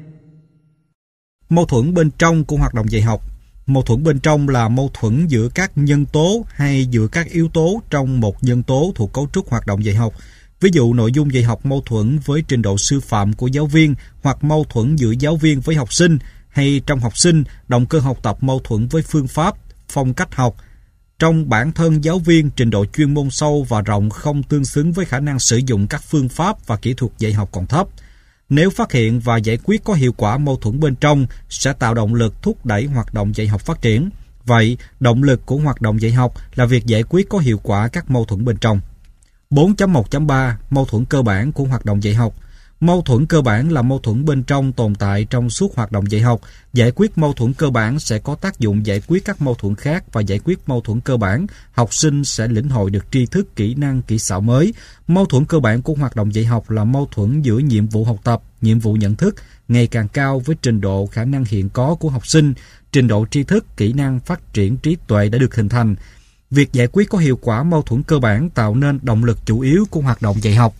[SPEAKER 1] Mâu thuẫn bên trong của hoạt động dạy học. Mâu thuẫn bên trong là mâu thuẫn giữa các nhân tố hay giữa các yếu tố trong một nhân tố thuộc cấu trúc hoạt động dạy học. Ví dụ, nội dung dạy học mâu thuẫn với trình độ sư phạm của giáo viên hoặc mâu thuẫn giữa giáo viên với học sinh, hay trong học sinh, động cơ học tập mâu thuẫn với phương pháp, phong cách học. Trong bản thân giáo viên, trình độ chuyên môn sâu và rộng không tương xứng với khả năng sử dụng các phương pháp và kỹ thuật dạy học còn thấp. Nếu phát hiện và giải quyết có hiệu quả mâu thuẫn bên trong sẽ tạo động lực thúc đẩy hoạt động dạy học phát triển. Vậy, động lực của hoạt động dạy học là việc giải quyết có hiệu quả các mâu thuẫn bên trong. 4.1.3 Mâu thuẫn cơ bản của hoạt động dạy học. Mâu thuẫn cơ bản là mâu thuẫn bên trong tồn tại trong suốt hoạt động dạy học. Giải quyết mâu thuẫn cơ bản sẽ có tác dụng giải quyết các mâu thuẫn khác, và giải quyết mâu thuẫn cơ bản, học sinh sẽ lĩnh hội được tri thức, kỹ năng, kỹ xảo mới. Mâu thuẫn cơ bản của hoạt động dạy học là mâu thuẫn giữa nhiệm vụ học tập, nhiệm vụ nhận thức ngày càng cao với trình độ khả năng hiện có của học sinh, trình độ tri thức, kỹ năng, phát triển trí tuệ đã được hình thành. Việc giải quyết có hiệu quả mâu thuẫn cơ bản tạo nên động lực chủ yếu của hoạt động dạy học.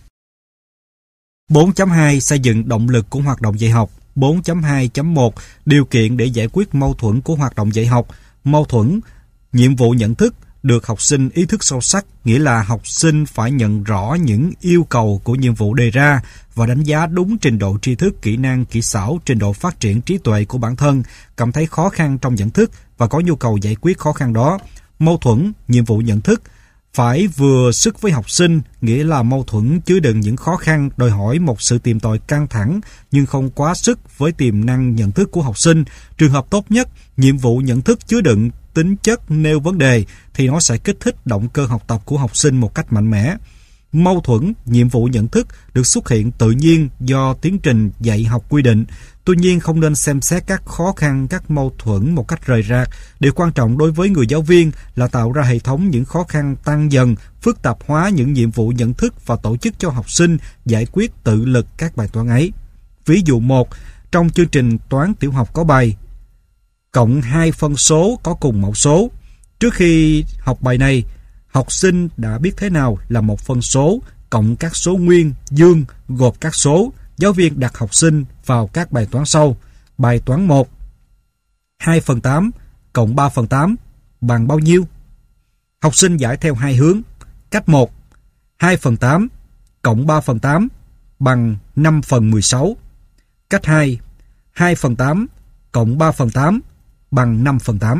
[SPEAKER 1] 4.2 Xây dựng động lực của hoạt động dạy học. 4.2.1 Điều kiện để giải quyết mâu thuẫn của hoạt động dạy học. Mâu thuẫn, nhiệm vụ nhận thức được học sinh ý thức sâu sắc, nghĩa là học sinh phải nhận rõ những yêu cầu của nhiệm vụ đề ra và đánh giá đúng trình độ tri thức, kỹ năng, kỹ xảo, trình độ phát triển trí tuệ của bản thân, cảm thấy khó khăn trong nhận thức và có nhu cầu giải quyết khó khăn đó. Mâu thuẫn, nhiệm vụ nhận thức phải vừa sức với học sinh, nghĩa là mâu thuẫn chứa đựng những khó khăn đòi hỏi một sự tìm tòi căng thẳng nhưng không quá sức với tiềm năng nhận thức của học sinh. Trường hợp tốt nhất, nhiệm vụ nhận thức chứa đựng tính chất nêu vấn đề thì nó sẽ kích thích động cơ học tập của học sinh một cách mạnh mẽ. Mâu thuẫn, nhiệm vụ nhận thức được xuất hiện tự nhiên do tiến trình dạy học quy định. Tuy nhiên không nên xem xét các khó khăn, các mâu thuẫn một cách rời rạc. Điều quan trọng đối với người giáo viên là tạo ra hệ thống những khó khăn tăng dần, phức tạp hóa những nhiệm vụ nhận thức và tổ chức cho học sinh giải quyết tự lực các bài toán ấy. Ví dụ 1, trong chương trình toán tiểu học có bài cộng 2 phân số có cùng mẫu số. Trước khi học bài này, học sinh đã biết thế nào là một phân số cộng các số nguyên, dương gộp các số. Giáo viên đặt học sinh vào các bài toán sau. Bài toán 1, 2/8 cộng 3/8 bằng bao nhiêu? Học sinh giải theo hai hướng. Cách 1, 2/8 cộng 3/8 bằng 5/16. Cách 2, 2/8 cộng 3/8 bằng 5/8.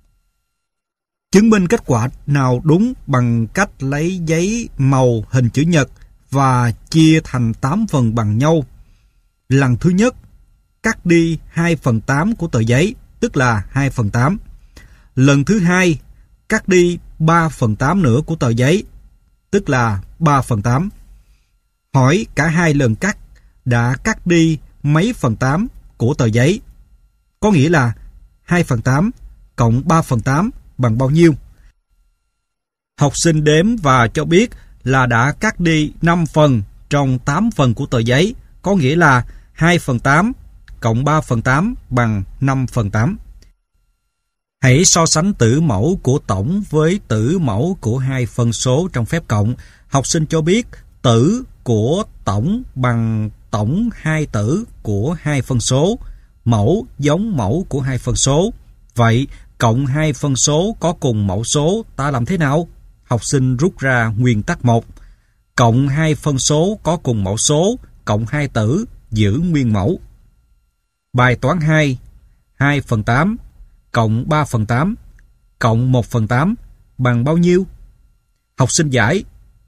[SPEAKER 1] Chứng minh kết quả nào đúng bằng cách lấy giấy màu hình chữ nhật và chia thành 8 phần bằng nhau. Lần thứ nhất, cắt đi 2/8 của tờ giấy, tức là 2/8. Lần thứ hai, cắt đi 3/8 nữa của tờ giấy, tức là 3/8. Hỏi cả hai lần cắt đã cắt đi mấy phần 8 của tờ giấy. Có nghĩa là 2/8 cộng 3/8 bằng bao nhiêu? Học sinh đếm và cho biết là đã cắt đi 5 phần trong 8 phần của tờ giấy, có nghĩa là 2/8 cộng 3/8 bằng 5/8. Hãy so sánh tử mẫu của tổng với tử mẫu của hai phân số trong phép cộng. Học sinh cho biết tử của tổng bằng tổng hai tử của hai phân số, mẫu giống mẫu của hai phân số. Vậy, cộng hai phân số có cùng mẫu số ta làm thế nào? Học sinh rút ra nguyên tắc 1. Cộng hai phân số có cùng mẫu số, cộng hai tử, giữ nguyên mẫu. Bài toán 2, 2/8 cộng 3/8 cộng 1/8 bằng bao nhiêu? Học sinh giải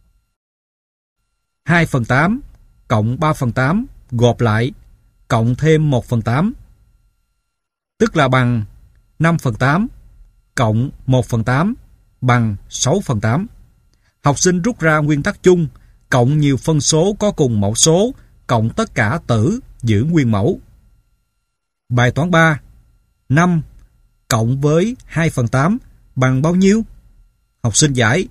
[SPEAKER 1] 2/8 cộng 3/8 gộp lại cộng thêm 1/8, tức là bằng 5/8 cộng 1/8 bằng 6/8. Học sinh rút ra nguyên tắc chung, cộng nhiều phân số có cùng mẫu số, cộng tất cả tử, giữ nguyên mẫu. Bài toán 3, 5 cộng với 2/8 bằng bao nhiêu? Học sinh giải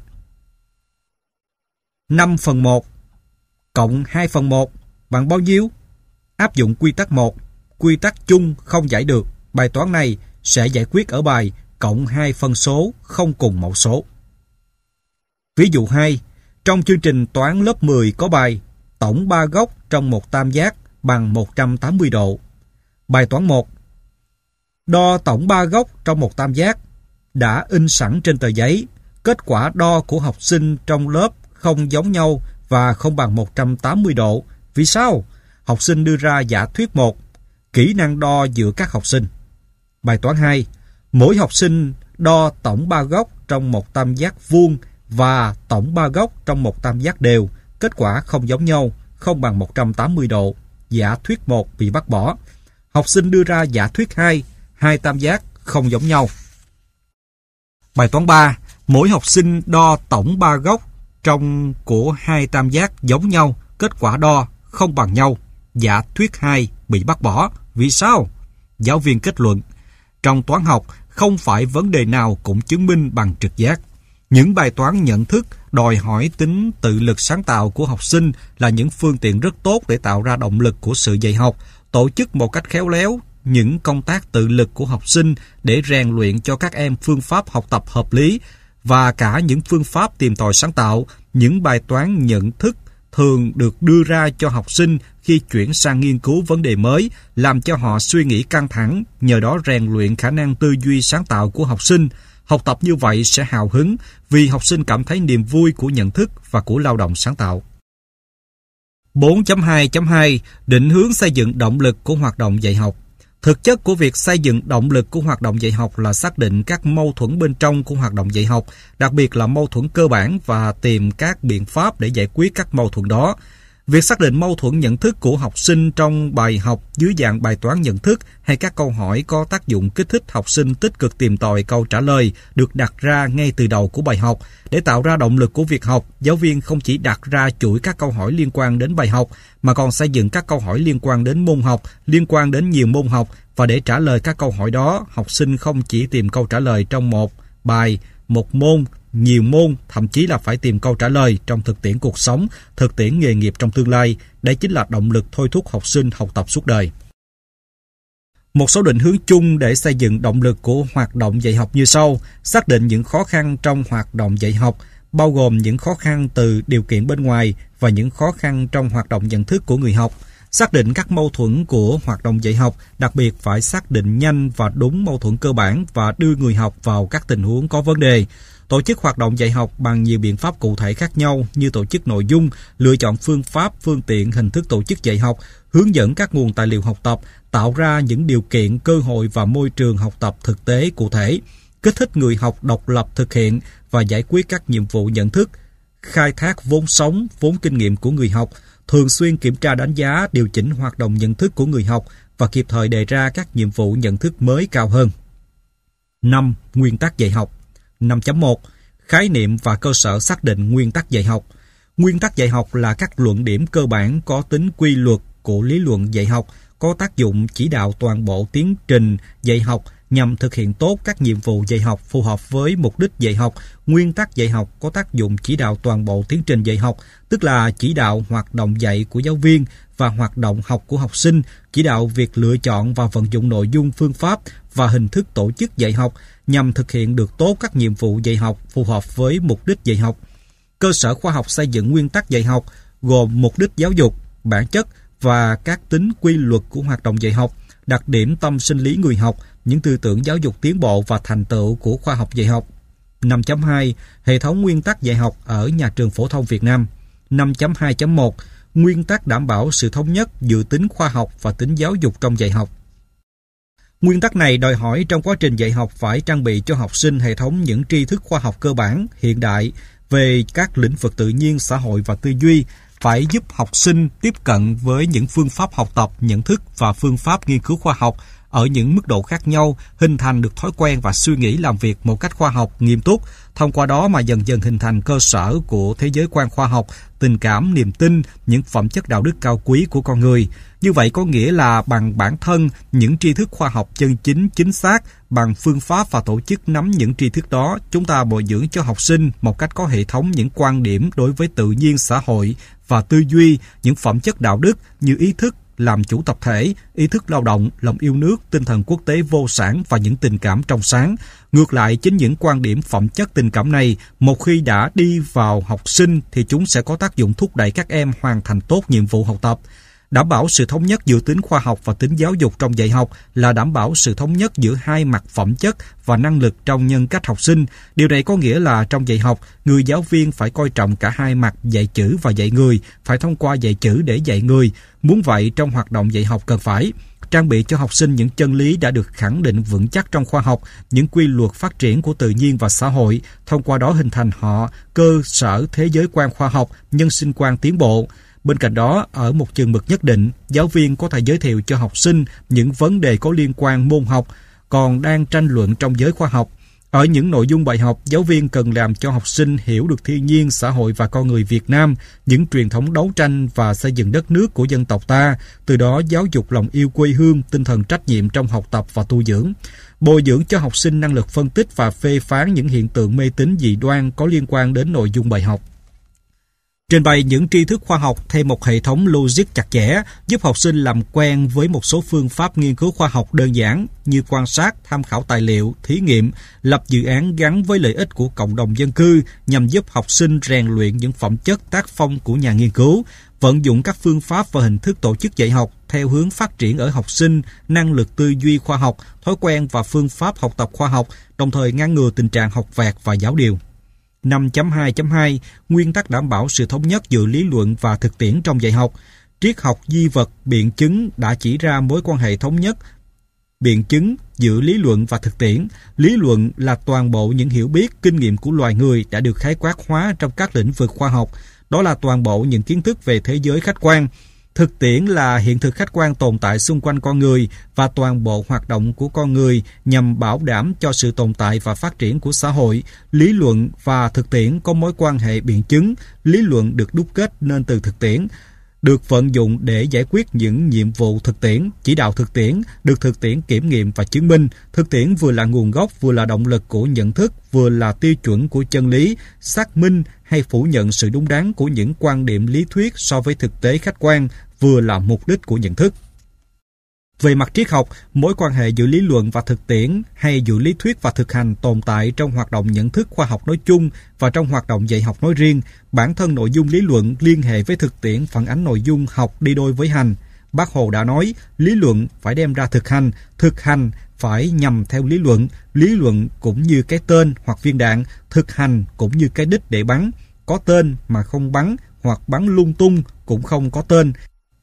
[SPEAKER 1] 5/1 cộng 2/1 bằng bao nhiêu? Áp dụng quy tắc 1, quy tắc chung không giải được. Bài toán này sẽ giải quyết ở bài cộng hai phân số không cùng mẫu số. Ví dụ 2, trong chương trình toán lớp 10 có bài tổng 3 góc trong một tam giác bằng 180 độ. Bài toán 1, đo tổng 3 góc trong một tam giác đã in sẵn trên tờ giấy. Kết quả đo của học sinh trong lớp không giống nhau và không bằng 180 độ. Vì sao? Học sinh đưa ra giả thuyết 1, kỹ năng đo giữa các học sinh. Bài toán 2, mỗi học sinh đo tổng 3 góc trong một tam giác vuông và tổng 3 góc trong một tam giác đều. Kết quả không giống nhau, không bằng 180 độ. giả thuyết 1 bị bác bỏ. Học sinh đưa ra giả thuyết 2, hai tam giác không giống nhau. Bài toán 3. Mỗi học sinh đo tổng 3 góc trong của hai tam giác giống nhau, kết quả đo không bằng nhau. Giả thuyết 2 bị bác bỏ. Vì sao? Giáo viên kết luận, trong toán học không phải vấn đề nào cũng chứng minh bằng trực giác. Những bài toán nhận thức đòi hỏi tính tự lực sáng tạo của học sinh là những phương tiện rất tốt để tạo ra động lực của sự dạy học, tổ chức một cách khéo léo những công tác tự lực của học sinh để rèn luyện cho các em phương pháp học tập hợp lý và cả những phương pháp tìm tòi sáng tạo. Những bài toán nhận thức thường được đưa ra cho học sinh khi chuyển sang nghiên cứu vấn đề mới, làm cho họ suy nghĩ căng thẳng, nhờ đó rèn luyện khả năng tư duy sáng tạo của học sinh. Học tập như vậy sẽ hào hứng vì học sinh cảm thấy niềm vui của nhận thức và của lao động sáng tạo. 4.2.2 Định hướng xây dựng động lực của hoạt động dạy học. Thực chất của việc xây dựng động lực của hoạt động dạy học là xác định các mâu thuẫn bên trong của hoạt động dạy học, đặc biệt là mâu thuẫn cơ bản và tìm các biện pháp để giải quyết các mâu thuẫn đó. Việc xác định mâu thuẫn nhận thức của học sinh trong bài học dưới dạng bài toán nhận thức hay các câu hỏi có tác dụng kích thích học sinh tích cực tìm tòi câu trả lời được đặt ra ngay từ đầu của bài học. Để tạo ra động lực của việc học, giáo viên không chỉ đặt ra chuỗi các câu hỏi liên quan đến bài học, mà còn xây dựng các câu hỏi liên quan đến môn học, liên quan đến nhiều môn học, và để trả lời các câu hỏi đó, học sinh không chỉ tìm câu trả lời trong một bài, một môn, nhiều môn, thậm chí là phải tìm câu trả lời trong thực tiễn cuộc sống, thực tiễn nghề nghiệp trong tương lai. Đây chính là động lực thôi thúc học sinh học tập suốt đời. Một số định hướng chung để xây dựng động lực của hoạt động dạy học như sau. Xác định những khó khăn trong hoạt động dạy học, bao gồm những khó khăn từ điều kiện bên ngoài và những khó khăn trong hoạt động nhận thức của người học. Xác định các mâu thuẫn của hoạt động dạy học, đặc biệt phải xác định nhanh và đúng mâu thuẫn cơ bản và đưa người học vào các tình huống có vấn đề. Tổ chức hoạt động dạy học bằng nhiều biện pháp cụ thể khác nhau như tổ chức nội dung, lựa chọn phương pháp, phương tiện, hình thức tổ chức dạy học, hướng dẫn các nguồn tài liệu học tập, tạo ra những điều kiện, cơ hội và môi trường học tập thực tế cụ thể, kích thích người học độc lập thực hiện và giải quyết các nhiệm vụ nhận thức, khai thác vốn sống, vốn kinh nghiệm của người học, thường xuyên kiểm tra đánh giá, điều chỉnh hoạt động nhận thức của người học và kịp thời đề ra các nhiệm vụ nhận thức mới cao hơn. 5. Nguyên tắc dạy học. 5.1 Khái niệm và cơ sở xác định nguyên tắc dạy học. Nguyên tắc dạy học là các luận điểm cơ bản có tính quy luật của lý luận dạy học, có tác dụng chỉ đạo toàn bộ tiến trình dạy học nhằm thực hiện tốt các nhiệm vụ dạy học phù hợp với mục đích dạy học. Nguyên tắc dạy học có tác dụng chỉ đạo toàn bộ tiến trình dạy học, tức là chỉ đạo hoạt động dạy của giáo viên và hoạt động học của học sinh, chỉ đạo việc lựa chọn và vận dụng nội dung, phương pháp và hình thức tổ chức dạy học nhằm thực hiện được tốt các nhiệm vụ dạy học phù hợp với mục đích dạy học. Cơ sở khoa học xây dựng nguyên tắc dạy học gồm mục đích giáo dục, bản chất và các tính quy luật của hoạt động dạy học, đặc điểm tâm sinh lý người học, những tư tưởng giáo dục tiến bộ và thành tựu của khoa học dạy học. 5.2 Hệ thống nguyên tắc dạy học ở nhà trường phổ thông Việt Nam. 5.2.1 Nguyên tắc đảm bảo sự thống nhất giữa tính khoa học và tính giáo dục trong dạy học. Nguyên tắc này đòi hỏi trong quá trình dạy học phải trang bị cho học sinh hệ thống những tri thức khoa học cơ bản, hiện đại về các lĩnh vực tự nhiên, xã hội và tư duy, phải giúp học sinh tiếp cận với những phương pháp học tập, nhận thức và phương pháp nghiên cứu khoa học ở những mức độ khác nhau, hình thành được thói quen và suy nghĩ làm việc một cách khoa học, nghiêm túc. Thông qua đó mà dần dần hình thành cơ sở của thế giới quan khoa học, tình cảm, niềm tin, những phẩm chất đạo đức cao quý của con người. Như vậy có nghĩa là bằng bản thân những tri thức khoa học chân chính, chính xác, bằng phương pháp và tổ chức nắm những tri thức đó, chúng ta bồi dưỡng cho học sinh một cách có hệ thống những quan điểm đối với tự nhiên, xã hội và tư duy, những phẩm chất đạo đức như ý thức, làm chủ tập thể, ý thức lao động, lòng yêu nước, tinh thần quốc tế vô sản và những tình cảm trong sáng. Ngược lại, chính những quan điểm phẩm chất tình cảm này, một khi đã đi vào học sinh thì chúng sẽ có tác dụng thúc đẩy các em hoàn thành tốt nhiệm vụ học tập. Đảm bảo sự thống nhất giữa tính khoa học và tính giáo dục trong dạy học là đảm bảo sự thống nhất giữa hai mặt phẩm chất và năng lực trong nhân cách học sinh. Điều này có nghĩa là trong dạy học, người giáo viên phải coi trọng cả hai mặt dạy chữ và dạy người, phải thông qua dạy chữ để dạy người. Muốn vậy, trong hoạt động dạy học cần phải trang bị cho học sinh những chân lý đã được khẳng định vững chắc trong khoa học, những quy luật phát triển của tự nhiên và xã hội, thông qua đó hình thành họ cơ sở thế giới quan khoa học, nhân sinh quan tiến bộ. Bên cạnh đó, ở một chừng mực nhất định, giáo viên có thể giới thiệu cho học sinh những vấn đề có liên quan môn học còn đang tranh luận trong giới khoa học. Ở những nội dung bài học, giáo viên cần làm cho học sinh hiểu được thiên nhiên, xã hội và con người Việt Nam, những truyền thống đấu tranh và xây dựng đất nước của dân tộc ta, từ đó giáo dục lòng yêu quê hương, tinh thần trách nhiệm trong học tập và tu dưỡng. Bồi dưỡng cho học sinh năng lực phân tích và phê phán những hiện tượng mê tín dị đoan có liên quan đến nội dung bài học. Trình bày những tri thức khoa học theo một hệ thống logic chặt chẽ, giúp học sinh làm quen với một số phương pháp nghiên cứu khoa học đơn giản như quan sát, tham khảo tài liệu, thí nghiệm, lập dự án gắn với lợi ích của cộng đồng dân cư nhằm giúp học sinh rèn luyện những phẩm chất tác phong của nhà nghiên cứu, vận dụng các phương pháp và hình thức tổ chức dạy học theo hướng phát triển ở học sinh năng lực tư duy khoa học, thói quen và phương pháp học tập khoa học, đồng thời ngăn ngừa tình trạng học vẹt và giáo điều. 5.2.2 Nguyên tắc đảm bảo sự thống nhất giữa lý luận và thực tiễn trong dạy học. Triết học duy vật biện chứng đã chỉ ra mối quan hệ thống nhất biện chứng giữa lý luận và thực tiễn. Lý luận là toàn bộ những hiểu biết, kinh nghiệm của loài người đã được khái quát hóa trong các lĩnh vực khoa học. Đó là toàn bộ những kiến thức về thế giới khách quan. Thực tiễn là hiện thực khách quan tồn tại xung quanh con người và toàn bộ hoạt động của con người nhằm bảo đảm cho sự tồn tại và phát triển của xã hội. Lý luận và thực tiễn có mối quan hệ biện chứng. Lý luận được đúc kết nên từ thực tiễn, được vận dụng để giải quyết những nhiệm vụ thực tiễn, chỉ đạo thực tiễn, được thực tiễn kiểm nghiệm và chứng minh. Thực tiễn vừa là nguồn gốc, vừa là động lực của nhận thức, vừa là tiêu chuẩn của chân lý, xác minh hay phủ nhận sự đúng đắn của những quan điểm lý thuyết so với thực tế khách quan, vừa là mục đích của nhận thức. Về mặt triết học, mối quan hệ giữa lý luận và thực tiễn hay giữa lý thuyết và thực hành tồn tại trong hoạt động nhận thức khoa học nói chung và trong hoạt động dạy học nói riêng. Bản thân nội dung lý luận liên hệ với thực tiễn phản ánh nội dung học đi đôi với hành. Bác Hồ đã nói, lý luận phải đem ra thực hành phải nhằm theo lý luận cũng như cái tên hoặc viên đạn, thực hành cũng như cái đích để bắn, có tên mà không bắn hoặc bắn lung tung cũng không có tên.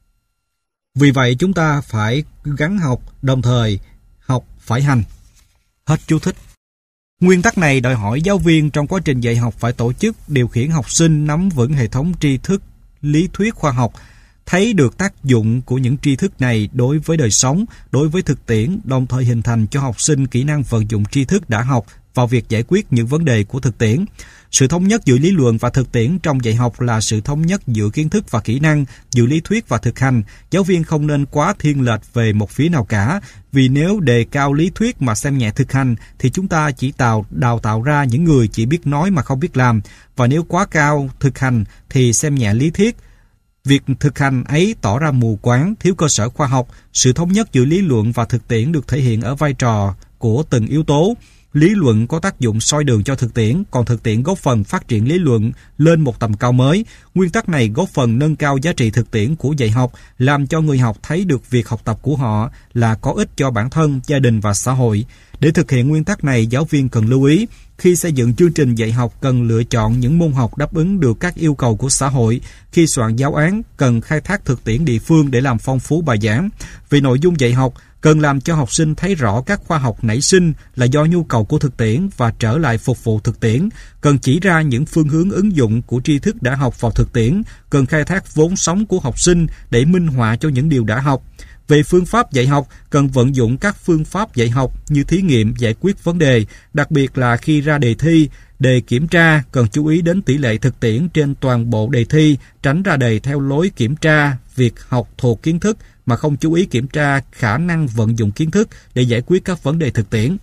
[SPEAKER 1] Vì vậy chúng ta phải gắn học, đồng thời học phải hành. Hết chú thích. Nguyên tắc này đòi hỏi giáo viên trong quá trình dạy học phải tổ chức điều khiển học sinh nắm vững hệ thống tri thức, lý thuyết khoa học, thấy được tác dụng của những tri thức này đối với đời sống, đối với thực tiễn, đồng thời hình thành cho học sinh kỹ năng vận dụng tri thức đã học vào việc giải quyết những vấn đề của thực tiễn. Sự thống nhất giữa lý luận và thực tiễn trong dạy học là sự thống nhất giữa kiến thức và kỹ năng, giữa lý thuyết và thực hành. Giáo viên không nên quá thiên lệch về một phía nào cả, vì nếu đề cao lý thuyết mà xem nhẹ thực hành thì chúng ta chỉ đào tạo ra những người chỉ biết nói mà không biết làm, và nếu quá cao thực hành thì xem nhẹ lý thuyết. Việc thực hành ấy tỏ ra mù quáng, thiếu cơ sở khoa học. Sự thống nhất giữa lý luận và thực tiễn được thể hiện ở vai trò của từng yếu tố. Lý luận có tác dụng soi đường cho thực tiễn, còn thực tiễn góp phần phát triển lý luận lên một tầm cao mới. Nguyên tắc này góp phần nâng cao giá trị thực tiễn của dạy học, làm cho người học thấy được việc học tập của họ là có ích cho bản thân, gia đình và xã hội. Để thực hiện nguyên tắc này, giáo viên cần lưu ý, khi xây dựng chương trình dạy học cần lựa chọn những môn học đáp ứng được các yêu cầu của xã hội. Khi soạn giáo án, cần khai thác thực tiễn địa phương để làm phong phú bài giảng. Về nội dung dạy học, cần làm cho học sinh thấy rõ các khoa học nảy sinh là do nhu cầu của thực tiễn và trở lại phục vụ thực tiễn. Cần chỉ ra những phương hướng ứng dụng của tri thức đã học vào thực tiễn. Cần khai thác vốn sống của học sinh để minh họa cho những điều đã học. Về phương pháp dạy học, cần vận dụng các phương pháp dạy học như thí nghiệm, giải quyết vấn đề, đặc biệt là khi ra đề thi, đề kiểm tra, cần chú ý đến tỷ lệ thực tiễn trên toàn bộ đề thi, tránh ra đề theo lối kiểm tra việc học thuộc kiến thức mà không chú ý kiểm tra khả năng vận dụng kiến thức để giải quyết các vấn đề thực tiễn.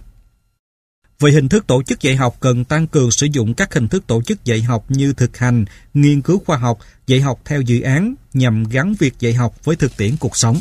[SPEAKER 1] Về hình thức tổ chức dạy học, cần tăng cường sử dụng các hình thức tổ chức dạy học như thực hành, nghiên cứu khoa học, dạy học theo dự án nhằm gắn việc dạy học với thực tiễn cuộc sống.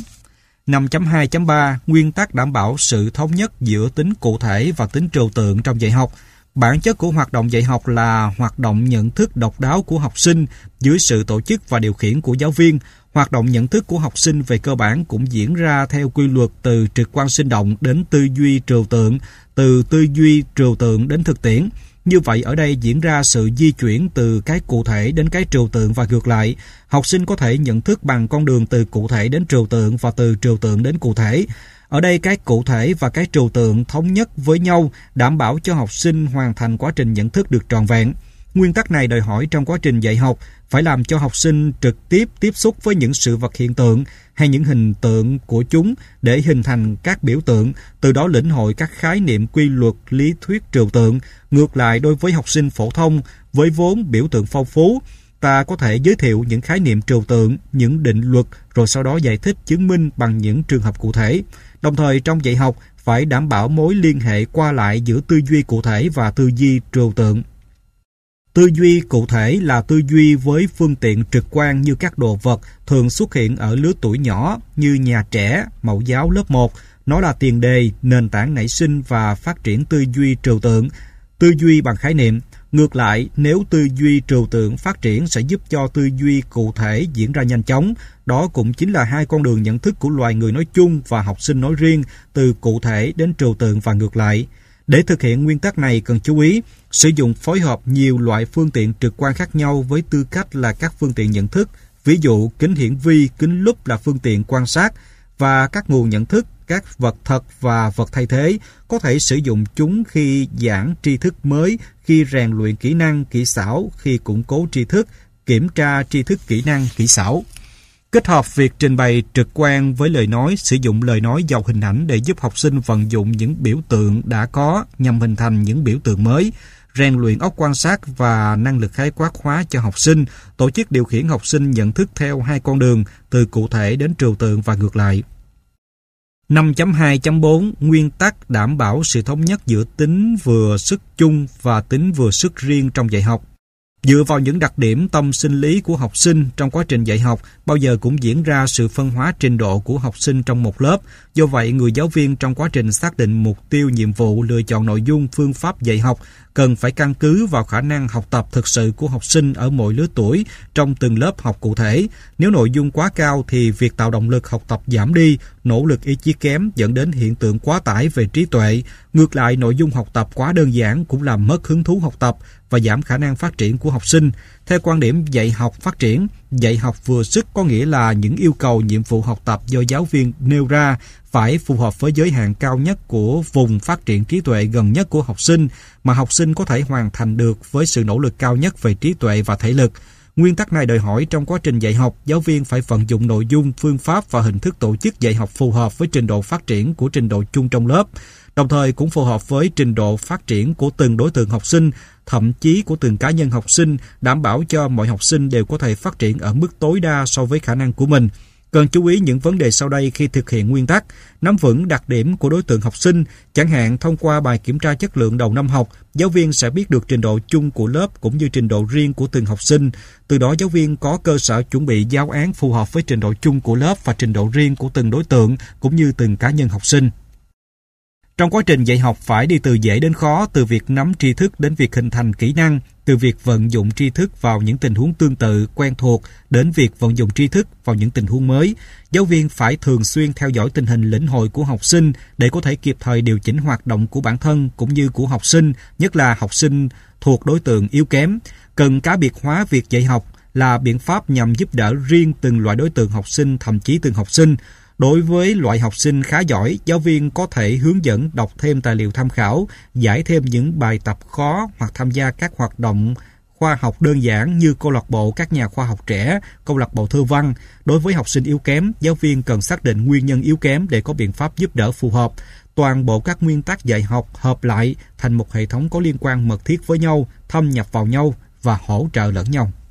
[SPEAKER 1] 5.2.3 Nguyên tắc đảm bảo sự thống nhất giữa tính cụ thể và tính trừu tượng trong dạy học. Bản chất của hoạt động dạy học là hoạt động nhận thức độc đáo của học sinh dưới sự tổ chức và điều khiển của giáo viên. Hoạt động nhận thức của học sinh về cơ bản cũng diễn ra theo quy luật từ trực quan sinh động đến tư duy trừu tượng, từ tư duy trừu tượng đến thực tiễn. Như vậy ở đây diễn ra sự di chuyển từ cái cụ thể đến cái trừu tượng và ngược lại. Học sinh có thể nhận thức bằng con đường từ cụ thể đến trừu tượng và từ trừu tượng đến cụ thể. Ở đây cái cụ thể và cái trừu tượng thống nhất với nhau, đảm bảo cho học sinh hoàn thành quá trình nhận thức được trọn vẹn. Nguyên tắc này đòi hỏi trong quá trình dạy học phải làm cho học sinh trực tiếp tiếp xúc với những sự vật hiện tượng hay những hình tượng của chúng để hình thành các biểu tượng, từ đó lĩnh hội các khái niệm quy luật lý thuyết trừu tượng. Ngược lại, đối với học sinh phổ thông với vốn biểu tượng phong phú, ta có thể giới thiệu những khái niệm trừu tượng, những định luật, rồi sau đó giải thích chứng minh bằng những trường hợp cụ thể. Đồng thời trong dạy học phải đảm bảo mối liên hệ qua lại giữa tư duy cụ thể và tư duy trừu tượng. Tư duy cụ thể là tư duy với phương tiện trực quan như các đồ vật thường xuất hiện ở lứa tuổi nhỏ như nhà trẻ, mẫu giáo lớp 1. Nó là tiền đề, nền tảng nảy sinh và phát triển tư duy trừu tượng, tư duy bằng khái niệm. Ngược lại, nếu tư duy trừu tượng phát triển sẽ giúp cho tư duy cụ thể diễn ra nhanh chóng. Đó cũng chính là hai con đường nhận thức của loài người nói chung và học sinh nói riêng, từ cụ thể đến trừu tượng và ngược lại. Để thực hiện nguyên tắc này cần chú ý, sử dụng phối hợp nhiều loại phương tiện trực quan khác nhau với tư cách là các phương tiện nhận thức. Ví dụ, kính hiển vi, kính lúp là phương tiện quan sát, và các nguồn nhận thức, các vật thật và vật thay thế, có thể sử dụng chúng khi giảng tri thức mới, khi rèn luyện kỹ năng, kỹ xảo, khi củng cố tri thức, kiểm tra tri thức kỹ năng, kỹ xảo. Kết hợp việc trình bày trực quan với lời nói, sử dụng lời nói giàu hình ảnh để giúp học sinh vận dụng những biểu tượng đã có nhằm hình thành những biểu tượng mới, rèn luyện óc quan sát và năng lực khái quát hóa cho học sinh, tổ chức điều khiển học sinh nhận thức theo hai con đường, từ cụ thể đến trừu tượng và ngược lại. 5.2.4 Nguyên tắc đảm bảo sự thống nhất giữa tính vừa sức chung và tính vừa sức riêng trong dạy học. Dựa vào những đặc điểm tâm sinh lý của học sinh trong quá trình dạy học, bao giờ cũng diễn ra sự phân hóa trình độ của học sinh trong một lớp. Do vậy, người giáo viên trong quá trình xác định mục tiêu, nhiệm vụ, lựa chọn nội dung, phương pháp dạy học cần phải căn cứ vào khả năng học tập thực sự của học sinh ở mỗi lứa tuổi trong từng lớp học cụ thể. Nếu nội dung quá cao thì việc tạo động lực học tập giảm đi, nỗ lực ý chí kém dẫn đến hiện tượng quá tải về trí tuệ. Ngược lại, nội dung học tập quá đơn giản cũng làm mất hứng thú học tập và giảm khả năng phát triển của học sinh. Theo quan điểm dạy học phát triển, dạy học vừa sức có nghĩa là những yêu cầu nhiệm vụ học tập do giáo viên nêu ra phải phù hợp với giới hạn cao nhất của vùng phát triển trí tuệ gần nhất của học sinh, mà học sinh có thể hoàn thành được với sự nỗ lực cao nhất về trí tuệ và thể lực. Nguyên tắc này đòi hỏi trong quá trình dạy học, giáo viên phải vận dụng nội dung, phương pháp và hình thức tổ chức dạy học phù hợp với trình độ phát triển của trình độ chung trong lớp, đồng thời cũng phù hợp với trình độ phát triển của từng đối tượng học sinh, thậm chí của từng cá nhân học sinh, đảm bảo cho mọi học sinh đều có thể phát triển ở mức tối đa so với khả năng của mình. Cần chú ý những vấn đề sau đây khi thực hiện nguyên tắc: nắm vững đặc điểm của đối tượng học sinh, chẳng hạn thông qua bài kiểm tra chất lượng đầu năm học, giáo viên sẽ biết được trình độ chung của lớp cũng như trình độ riêng của từng học sinh. Từ đó giáo viên có cơ sở chuẩn bị giáo án phù hợp với trình độ chung của lớp và trình độ riêng của từng đối tượng cũng như từng cá nhân học sinh. Trong quá trình dạy học phải đi từ dễ đến khó, từ việc nắm tri thức đến việc hình thành kỹ năng, từ việc vận dụng tri thức vào những tình huống tương tự, quen thuộc đến việc vận dụng tri thức vào những tình huống mới. Giáo viên phải thường xuyên theo dõi tình hình lĩnh hội của học sinh để có thể kịp thời điều chỉnh hoạt động của bản thân cũng như của học sinh, nhất là học sinh thuộc đối tượng yếu kém. Cần cá biệt hóa việc dạy học là biện pháp nhằm giúp đỡ riêng từng loại đối tượng học sinh, thậm chí từng học sinh. Đối với loại học sinh khá giỏi, giáo viên có thể hướng dẫn đọc thêm tài liệu tham khảo, giải thêm những bài tập khó hoặc tham gia các hoạt động khoa học đơn giản như câu lạc bộ các nhà khoa học trẻ, câu lạc bộ thơ văn. Đối với học sinh yếu kém, giáo viên cần xác định nguyên nhân yếu kém để có biện pháp giúp đỡ phù hợp. Toàn bộ các nguyên tắc dạy học hợp lại thành một hệ thống có liên quan mật thiết với nhau, thâm nhập vào nhau và hỗ trợ lẫn nhau.